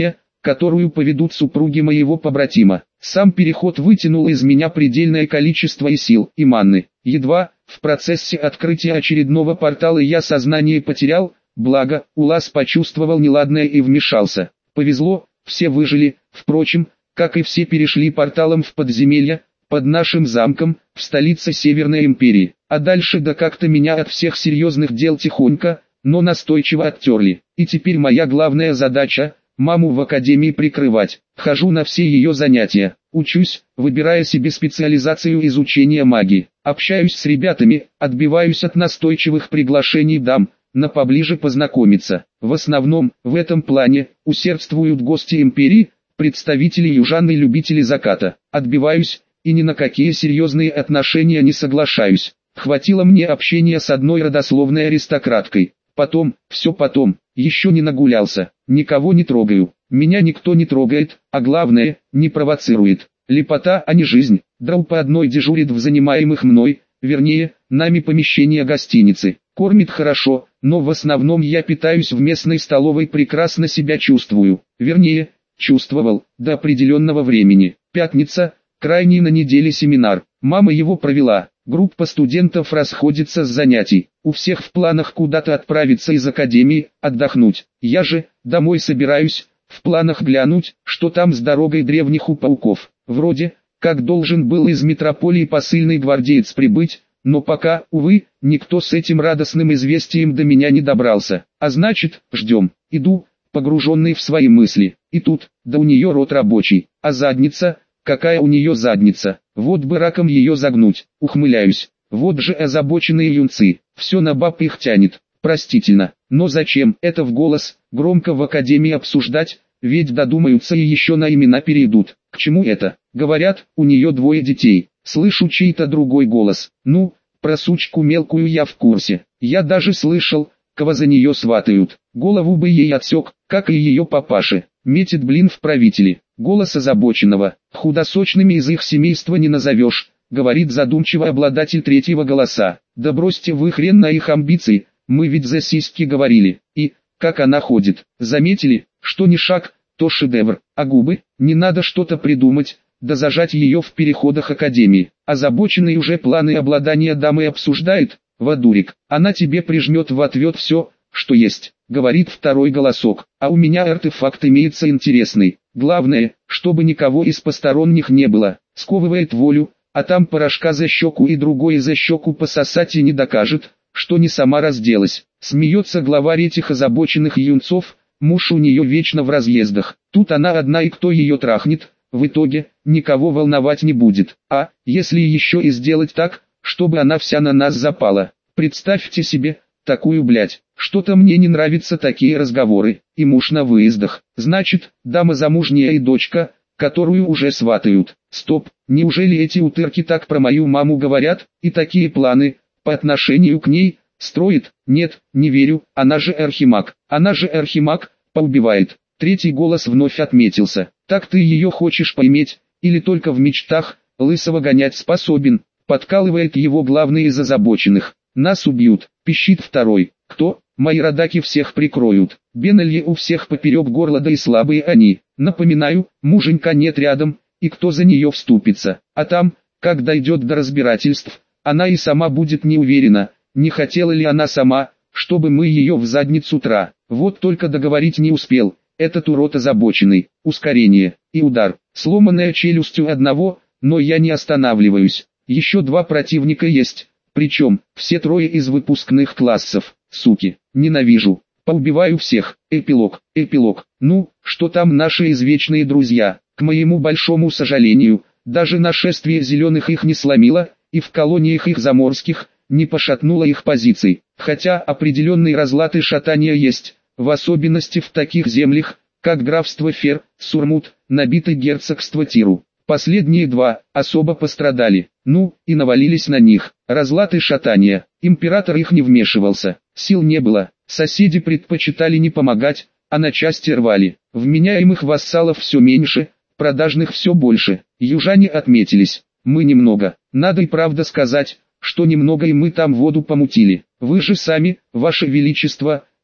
которую поведут супруги моего побратима. Сам переход вытянул из меня предельное количество и сил, и манны. Едва, в процессе открытия очередного портала я сознание потерял, благо, Улас почувствовал неладное и вмешался. Повезло, все выжили, впрочем, как и все перешли порталом в подземелье, под нашим замком, в столице Северной Империи. А дальше да как-то меня от всех серьезных дел тихонько, но настойчиво оттерли. И теперь моя главная задача – маму в академии прикрывать. Хожу на все ее занятия, учусь, выбирая себе специализацию изучения магии. Общаюсь с ребятами, отбиваюсь от настойчивых приглашений дам, на поближе познакомиться. В основном, в этом плане, усердствуют гости Империи, представители южан и любители заката. Отбиваюсь, и ни на какие серьезные отношения не соглашаюсь. Хватило мне общения с одной родословной аристократкой. Потом, все потом, еще не нагулялся, никого не трогаю. Меня никто не трогает, а главное, не провоцирует. Лепота, а не жизнь. Драу по одной дежурит в занимаемых мной, вернее, нами помещения гостиницы. Кормит хорошо, но в основном я питаюсь в местной столовой, прекрасно себя чувствую. Вернее, чувствовал, до определенного времени. Пятница, крайний на неделе семинар. Мама его провела. Группа студентов расходится с занятий. У всех в планах куда-то отправиться из академии, отдохнуть. Я же, домой собираюсь, в планах глянуть, что там с дорогой древних у пауков. Вроде, как должен был из метрополии посыльный гвардеец прибыть, но пока, увы, никто с этим радостным известием до меня не добрался. А значит, ждем. Иду, погруженный в свои мысли. И тут, да у нее рот рабочий, а задница... Какая у нее задница, вот бы раком ее загнуть, ухмыляюсь. Вот же озабоченные юнцы, все на баб их тянет, простительно. Но зачем это в голос, громко в академии обсуждать, ведь додумаются и еще на имена перейдут. К чему это? Говорят, у нее двое детей. Слышу чей-то другой голос. Ну, про сучку мелкую я в курсе. Я даже слышал, кого за нее сватают. Голову бы ей отсек, как и ее папаше. Метит блин в правители. Голос озабоченного, худосочными из их семейства не назовешь, говорит задумчиво обладатель третьего голоса. Да бросьте вы хрен на их амбиции, мы ведь за сиськи говорили. И, как она ходит, заметили, что не шаг, то шедевр, а губы, не надо что-то придумать, да зажать ее в переходах академии. Озабоченный уже планы обладания дамой обсуждает, Вадурик, она тебе прижмет в ответ все, что есть, говорит второй голосок, а у меня артефакт имеется интересный. Главное, чтобы никого из посторонних не было, сковывает волю, а там порошка за щеку и другое за щеку пососать и не докажет, что не сама разделась. Смеется главарь этих озабоченных юнцов, муж у нее вечно в разъездах. Тут она одна и кто ее трахнет, в итоге, никого волновать не будет. А, если еще и сделать так, чтобы она вся на нас запала. Представьте себе, такую блядь. Что-то мне не нравятся такие разговоры, и муж на выездах. Значит, дама замужняя и дочка, которую уже сватают. Стоп, неужели эти утырки так про мою маму говорят, и такие планы, по отношению к ней, строит? Нет, не верю, она же архимаг. Она же архимаг, поубивает. Третий голос вновь отметился. Так ты ее хочешь поиметь, или только в мечтах, лысого гонять способен, подкалывает его главный из озабоченных. Нас убьют, пищит второй. Кто? Мои родаки всех прикроют. Бенелье у всех поперек горла, да и слабые они. Напоминаю, муженька нет рядом, и кто за нее вступится. А там, как дойдет до разбирательств, она и сама будет не уверена, не хотела ли она сама, чтобы мы ее в задницу тра. Вот только договорить не успел. Этот урод озабоченный. Ускорение и удар. Сломанная челюсть у одного, но я не останавливаюсь. Еще два противника есть. Причем, все трое из выпускных классов. Суки, ненавижу. Поубиваю всех. Эпилог, эпилог. Ну, что там наши извечные друзья? К моему большому сожалению, даже нашествие зеленых их не сломило, и в колониях их заморских, не пошатнуло их позиций. Хотя определенный разлад и шатания есть, в особенности в таких землях, как графство Фер, Сурмут, набитое герцогство Тиру. Последние два особо пострадали, ну, и навалились на них. Разлад и шатания. Император их не вмешивался, сил не было, соседи предпочитали не помогать, а на части рвали. Вменяемых вассалов все меньше, продажных все больше. Южане отметились, мы немного. Надо и правда сказать, что немного и мы там воду помутили. Вы же сами, ваше величество,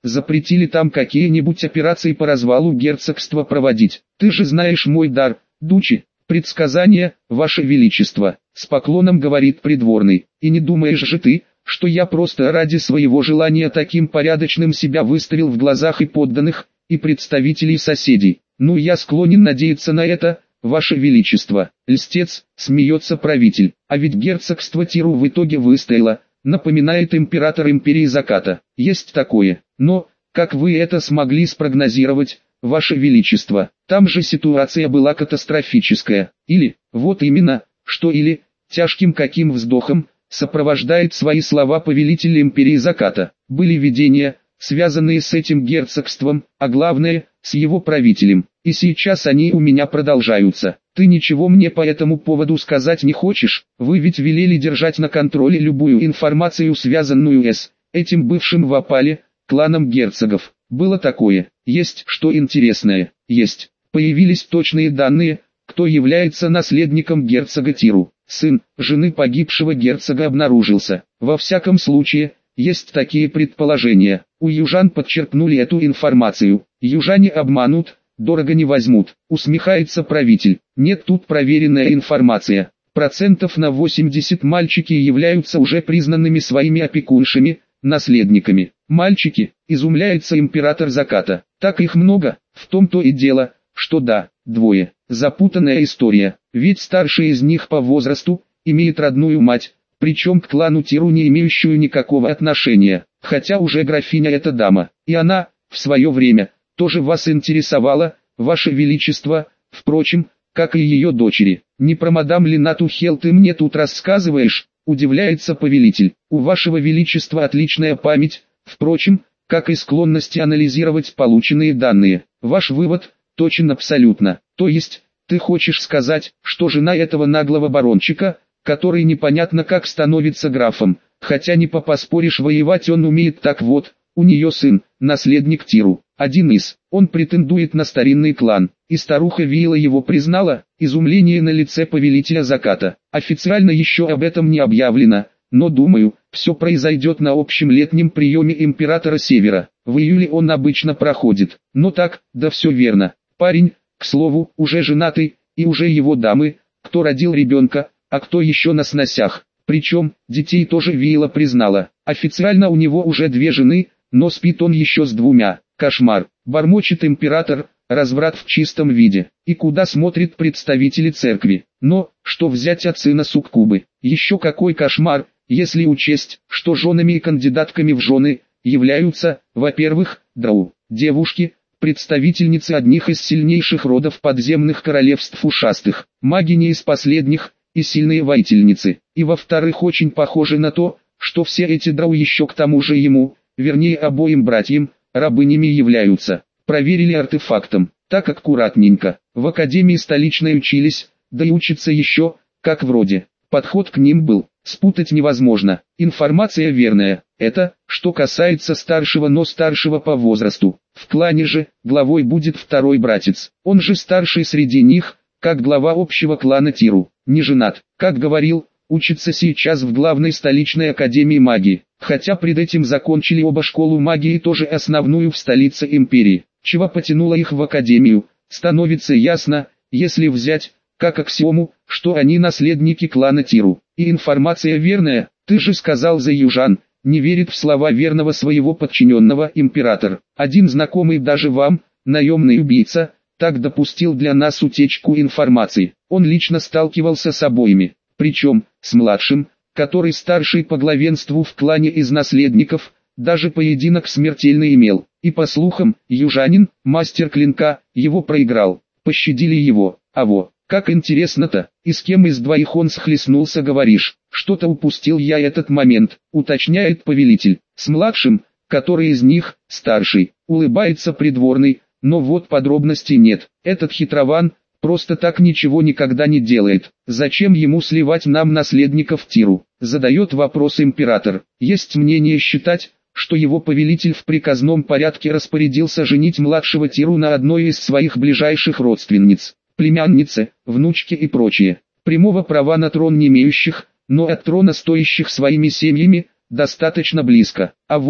запретили там какие-нибудь операции по развалу герцогства проводить. Ты же знаешь мой дар, Дучи, предсказание, ваше величество, с поклоном говорит придворный. И не думаешь же ты, что я просто ради своего желания таким порядочным себя выставил в глазах и подданных, и представителей соседей. Ну я склонен надеяться на это, ваше величество. Льстец, смеется правитель. А ведь герцогство Тиру в итоге выстояло, напоминает император империи заката. Есть такое. Но, как вы это смогли спрогнозировать, ваше величество? Там же ситуация была катастрофическая. Или, вот именно, что или, тяжким каким вздохом, сопровождает свои слова повелитель империи заката. Были видения, связанные с этим герцогством, а главное, с его правителем. И сейчас они у меня продолжаются. Ты ничего мне по этому поводу сказать не хочешь? Вы ведь велели держать на контроле любую информацию, связанную с этим бывшим в опале, кланом герцогов. Было такое. Есть что интересное. Есть. Появились точные данные, кто является наследником герцога Тиру. Сын жены погибшего герцога обнаружился. Во всяком случае, есть такие предположения. У южан подчеркнули эту информацию. Южане обманут, дорого не возьмут. Усмехается правитель. Нет, тут проверенная информация. Процентов на восемьдесят мальчики являются уже признанными своими опекуншами, наследниками. Мальчики, изумляется император заката. Так их много, в том-то и дело, что да, двое. Запутанная история, ведь старший из них по возрасту, имеет родную мать, причем к клану Тиру не имеющую никакого отношения, хотя уже графиня эта дама, и она, в свое время, тоже вас интересовала, ваше величество, впрочем, как и ее дочери. Не про мадам Линату Хел ты мне тут рассказываешь, удивляется повелитель. У вашего величества отличная память, впрочем, как и склонность анализировать полученные данные. Ваш вывод точен абсолютно. То есть, ты хочешь сказать, что жена этого наглого барончика, который непонятно как становится графом, хотя не поспоришь, воевать он умеет, так вот, у нее сын, наследник Тиру, один из, он претендует на старинный клан, и старуха Виила его признала, изумление на лице повелителя заката. Официально еще об этом не объявлено, но думаю, все произойдет на общем летнем приеме императора Севера. В июле он обычно проходит, но так, да все верно. Парень, к слову, уже женатый, и уже его дамы, кто родил ребенка, а кто еще на сносях. Причем, детей тоже Виила признала. Официально у него уже две жены, но спит он еще с двумя. Кошмар, бормочет император, разврат в чистом виде. И куда смотрят представители церкви? Но, что взять от сына суккубы? Еще какой кошмар, если учесть, что женами и кандидатками в жены являются, во-первых, драу, девушки, представительницы одних из сильнейших родов подземных королевств ушастых, маги не из последних, и сильные воительницы, и во-вторых, очень похоже на то, что все эти драу еще к тому же ему, вернее обоим братьям, рабынями являются. Проверили артефактом, так аккуратненько, в академии столичной учились, да и учатся еще, как вроде. Подход к ним был, спутать невозможно, информация верная. Это, что касается старшего, но старшего по возрасту. В клане же, главой будет второй братец, он же старший среди них, как глава общего клана Тиру, не женат, как говорил, учится сейчас в главной столичной академии магии, хотя пред этим закончили оба школу магии, тоже основную в столице империи. Чего потянуло их в академию, становится ясно, если взять, как аксиому, что они наследники клана Тиру. И информация верная, ты же сказал за южан, не верит в слова верного своего подчиненного император. Один знакомый даже вам, наемный убийца, так допустил для нас утечку информации. Он лично сталкивался с обоими, причем, с младшим, который старший по главенству в клане из наследников, даже поединок смертельно имел. И по слухам, южанин, мастер клинка, его проиграл, пощадили его. А во, как интересно-то, и с кем из двоих он схлестнулся, говоришь? Что-то упустил я этот момент, уточняет повелитель. С младшим, который из них, старший, улыбается придворный, но вот подробностей нет. Этот хитрован, просто так ничего никогда не делает. Зачем ему сливать нам наследников Тиру? Задает вопрос император. Есть мнение считать, что его повелитель в приказном порядке распорядился женить младшего Тиру на одной из своих ближайших родственниц, племяннице, внучке и прочее. Прямого права на трон не имеющих, но от трона стоящих своими семьями, достаточно близко. А вот,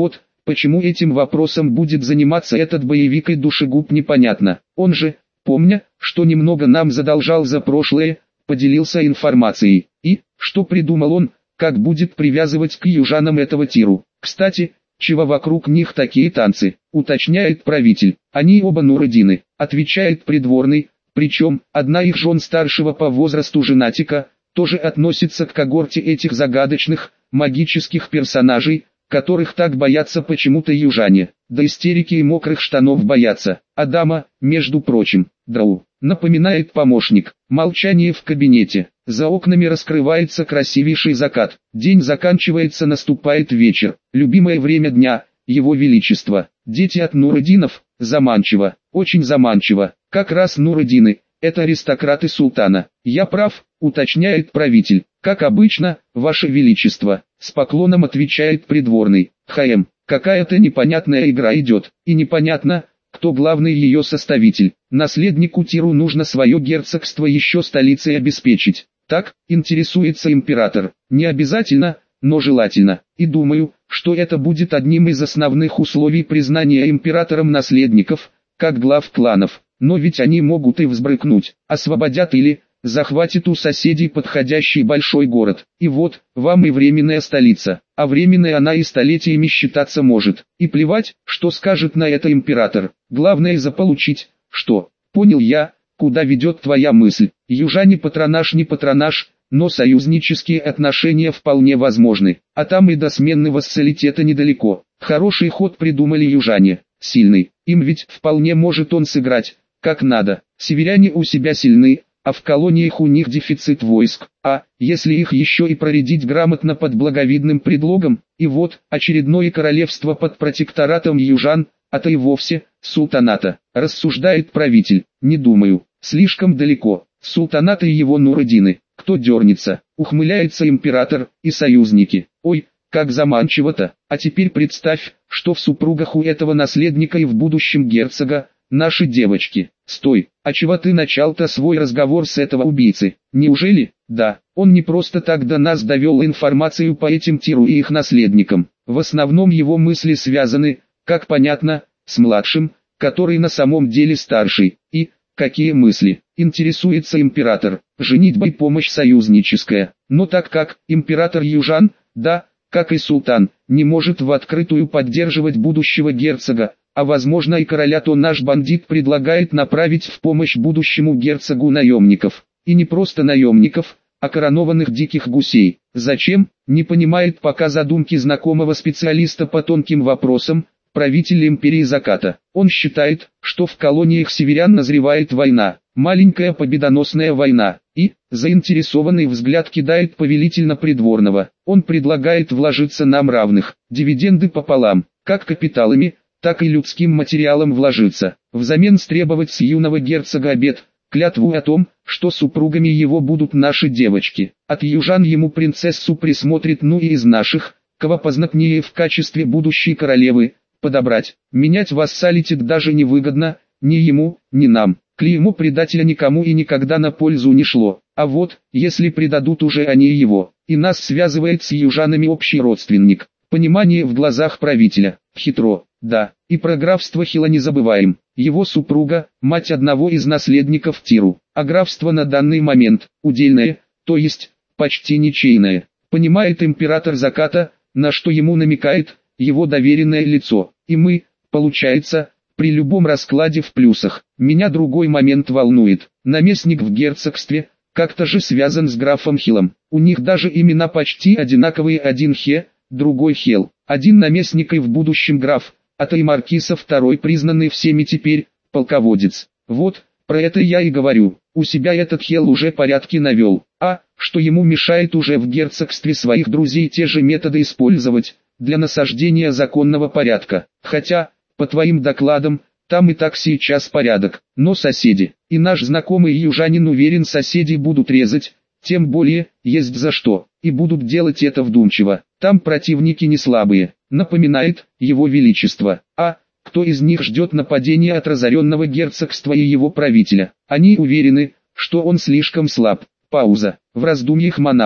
Почему этим вопросом будет заниматься этот боевик и душегуб, непонятно. Он же, помня, что немного нам задолжал за прошлое, поделился информацией. И, что придумал он, как будет привязывать к южанам этого тиру. Кстати, чего вокруг них такие танцы, уточняет правитель. Они оба нурадины, отвечает придворный, причем, одна их жен старшего по возрасту женатика, тоже относится к когорте этих загадочных, магических персонажей, которых так боятся почему-то южане, до истерики и мокрых штанов боятся. А дама, между прочим, драу, напоминает помощник. Молчание в кабинете. За окнами раскрывается красивейший закат. День заканчивается, наступает вечер. Любимое время дня, его величество. Дети от нурадинов, заманчиво, очень заманчиво. Как раз нурадины, это аристократы султана. Я прав, уточняет правитель. Как обычно, ваше величество, с поклоном отвечает придворный. Хаем, какая-то непонятная игра идет, и непонятно, кто главный ее составитель. Наследнику Тиру нужно свое герцогство еще столицей обеспечить. Так, интересуется император. Не обязательно, но желательно. И думаю, что это будет одним из основных условий признания императором наследников, как глав кланов. Но ведь они могут и взбрыкнуть, освободят или захватят у соседей подходящий большой город. И вот, вам и временная столица. А временной она и столетиями считаться может. И плевать, что скажет на это император. Главное заполучить, что, понял я, куда ведет твоя мысль. Южане патронаж не патронаж, но союзнические отношения вполне возможны. А там и до смены вассалитета недалеко. Хороший ход придумали южане, сильный. Им ведь вполне может он сыграть, как надо. Северяне у себя сильны, а в колониях у них дефицит войск, а, если их еще и проредить грамотно под благовидным предлогом, и вот, очередное королевство под протекторатом южан, а то и вовсе, султаната, рассуждает правитель. Не думаю, слишком далеко, султанат и его нурадины, кто дернется, ухмыляется император, и союзники. Ой, как заманчиво-то, а теперь представь, что в супругах у этого наследника и в будущем герцога, наши девочки. Стой, а чего ты начал-то свой разговор с этого убийцы? Неужели? Да, он не просто так до нас довел информацию по этим Тиру и их наследникам. В основном его мысли связаны, как понятно, с младшим, который на самом деле старший. И, какие мысли? Интересуется император. Женитьба и помощь союзническая. Но так как император южан, да, как и султан, не может в открытую поддерживать будущего герцога, а возможно и короля, то наш бандит предлагает направить в помощь будущему герцогу наемников. И не просто наемников, а коронованных диких гусей. Зачем? Не понимает пока задумки знакомого специалиста по тонким вопросам, правитель империи заката. Он считает, что в колониях северян назревает война, маленькая победоносная война, и, заинтересованный взгляд кидает повелительно придворного. Он предлагает вложиться нам равных, дивиденды пополам, как капиталами, так и людским материалом вложиться, взамен стребовать с юного герцога обет, клятву о том, что супругами его будут наши девочки. От южан ему принцессу присмотрит, ну и из наших, кого познатнее в качестве будущей королевы, подобрать. Менять вассалитет даже невыгодно, ни ему, ни нам. Клеймо предателя никому и никогда на пользу не шло. А вот, если предадут уже они его, и нас связывает с южанами общий родственник. Понимание в глазах правителя. Хитро, да, и про графство Хила не забываем. Его супруга, мать одного из наследников Тиру, а графство на данный момент, удельное, то есть, почти ничейное. Понимает император заката, на что ему намекает его доверенное лицо. И мы, получается, при любом раскладе в плюсах. Меня другой момент волнует. Наместник в герцогстве, как-то же связан с графом Хилом. У них даже имена почти одинаковые, один Хе, другой Хел. Один наместник и в будущем граф, а то и маркиз, второй признанный всеми теперь, полководец. Вот, про это я и говорю. У себя этот Хел уже порядки навел. А, что ему мешает уже в герцогстве своих друзей те же методы использовать, для насаждения законного порядка. Хотя, по твоим докладам, там и так сейчас порядок. Но соседи, и наш знакомый южанин уверен, соседей будут резать, тем более, есть за что, и будут делать это вдумчиво. Там противники не слабые, напоминает его величество. А, кто из них ждет нападения от разоренного герцогства и его правителя? Они уверены, что он слишком слаб. Пауза. В раздумьях монарх.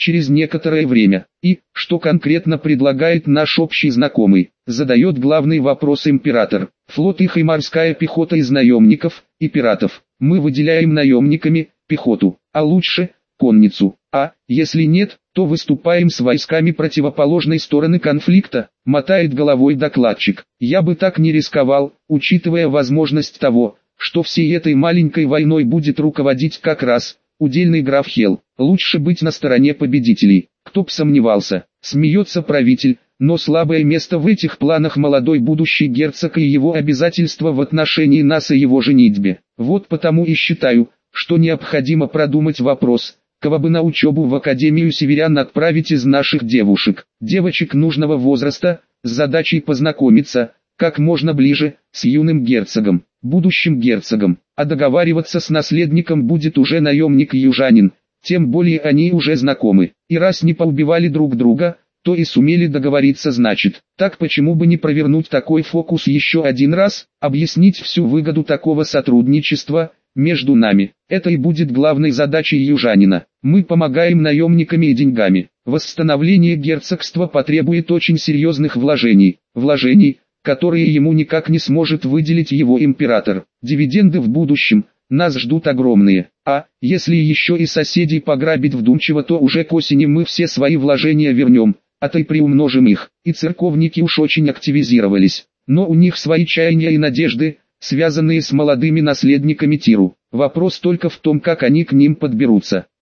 через некоторое время. И, что конкретно предлагает наш общий знакомый, задает главный вопрос император. Флот их и морская пехота из наемников и пиратов. Мы выделяем наемниками пехоту, а лучше конницу. А, если нет, то выступаем с войсками противоположной стороны конфликта, мотает головой докладчик. Я бы так не рисковал, учитывая возможность того, что всей этой маленькой войной будет руководить как раз удельный граф Хел. Лучше быть на стороне победителей. Кто б сомневался, смеется правитель, но слабое место в этих планах молодой будущий герцог и его обязательства в отношении нас и его женитьбе. Вот потому и считаю, что необходимо продумать вопрос, кого бы на учебу в Академию Северян отправить из наших девушек, девочек нужного возраста, с задачей познакомиться, как можно ближе, с юным герцогом, будущим герцогом, а договариваться с наследником будет уже наемник-южанин, тем более они уже знакомы, и раз не поубивали друг друга, то и сумели договориться значит. Так почему бы не провернуть такой фокус еще один раз, объяснить всю выгоду такого сотрудничества между нами. Это и будет главной задачей южанина. Мы помогаем наемниками и деньгами. Восстановление герцогства потребует очень серьезных вложений. Вложений, которые ему никак не сможет выделить его император. Дивиденды в будущем нас ждут огромные. А, если еще и соседей пограбить вдумчиво, то уже к осени мы все свои вложения вернем, а то и приумножим их. И церковники уж очень активизировались. Но у них свои чаяния и надежды, связанные с молодыми наследниками Тиру. Вопрос только в том, как они к ним подберутся.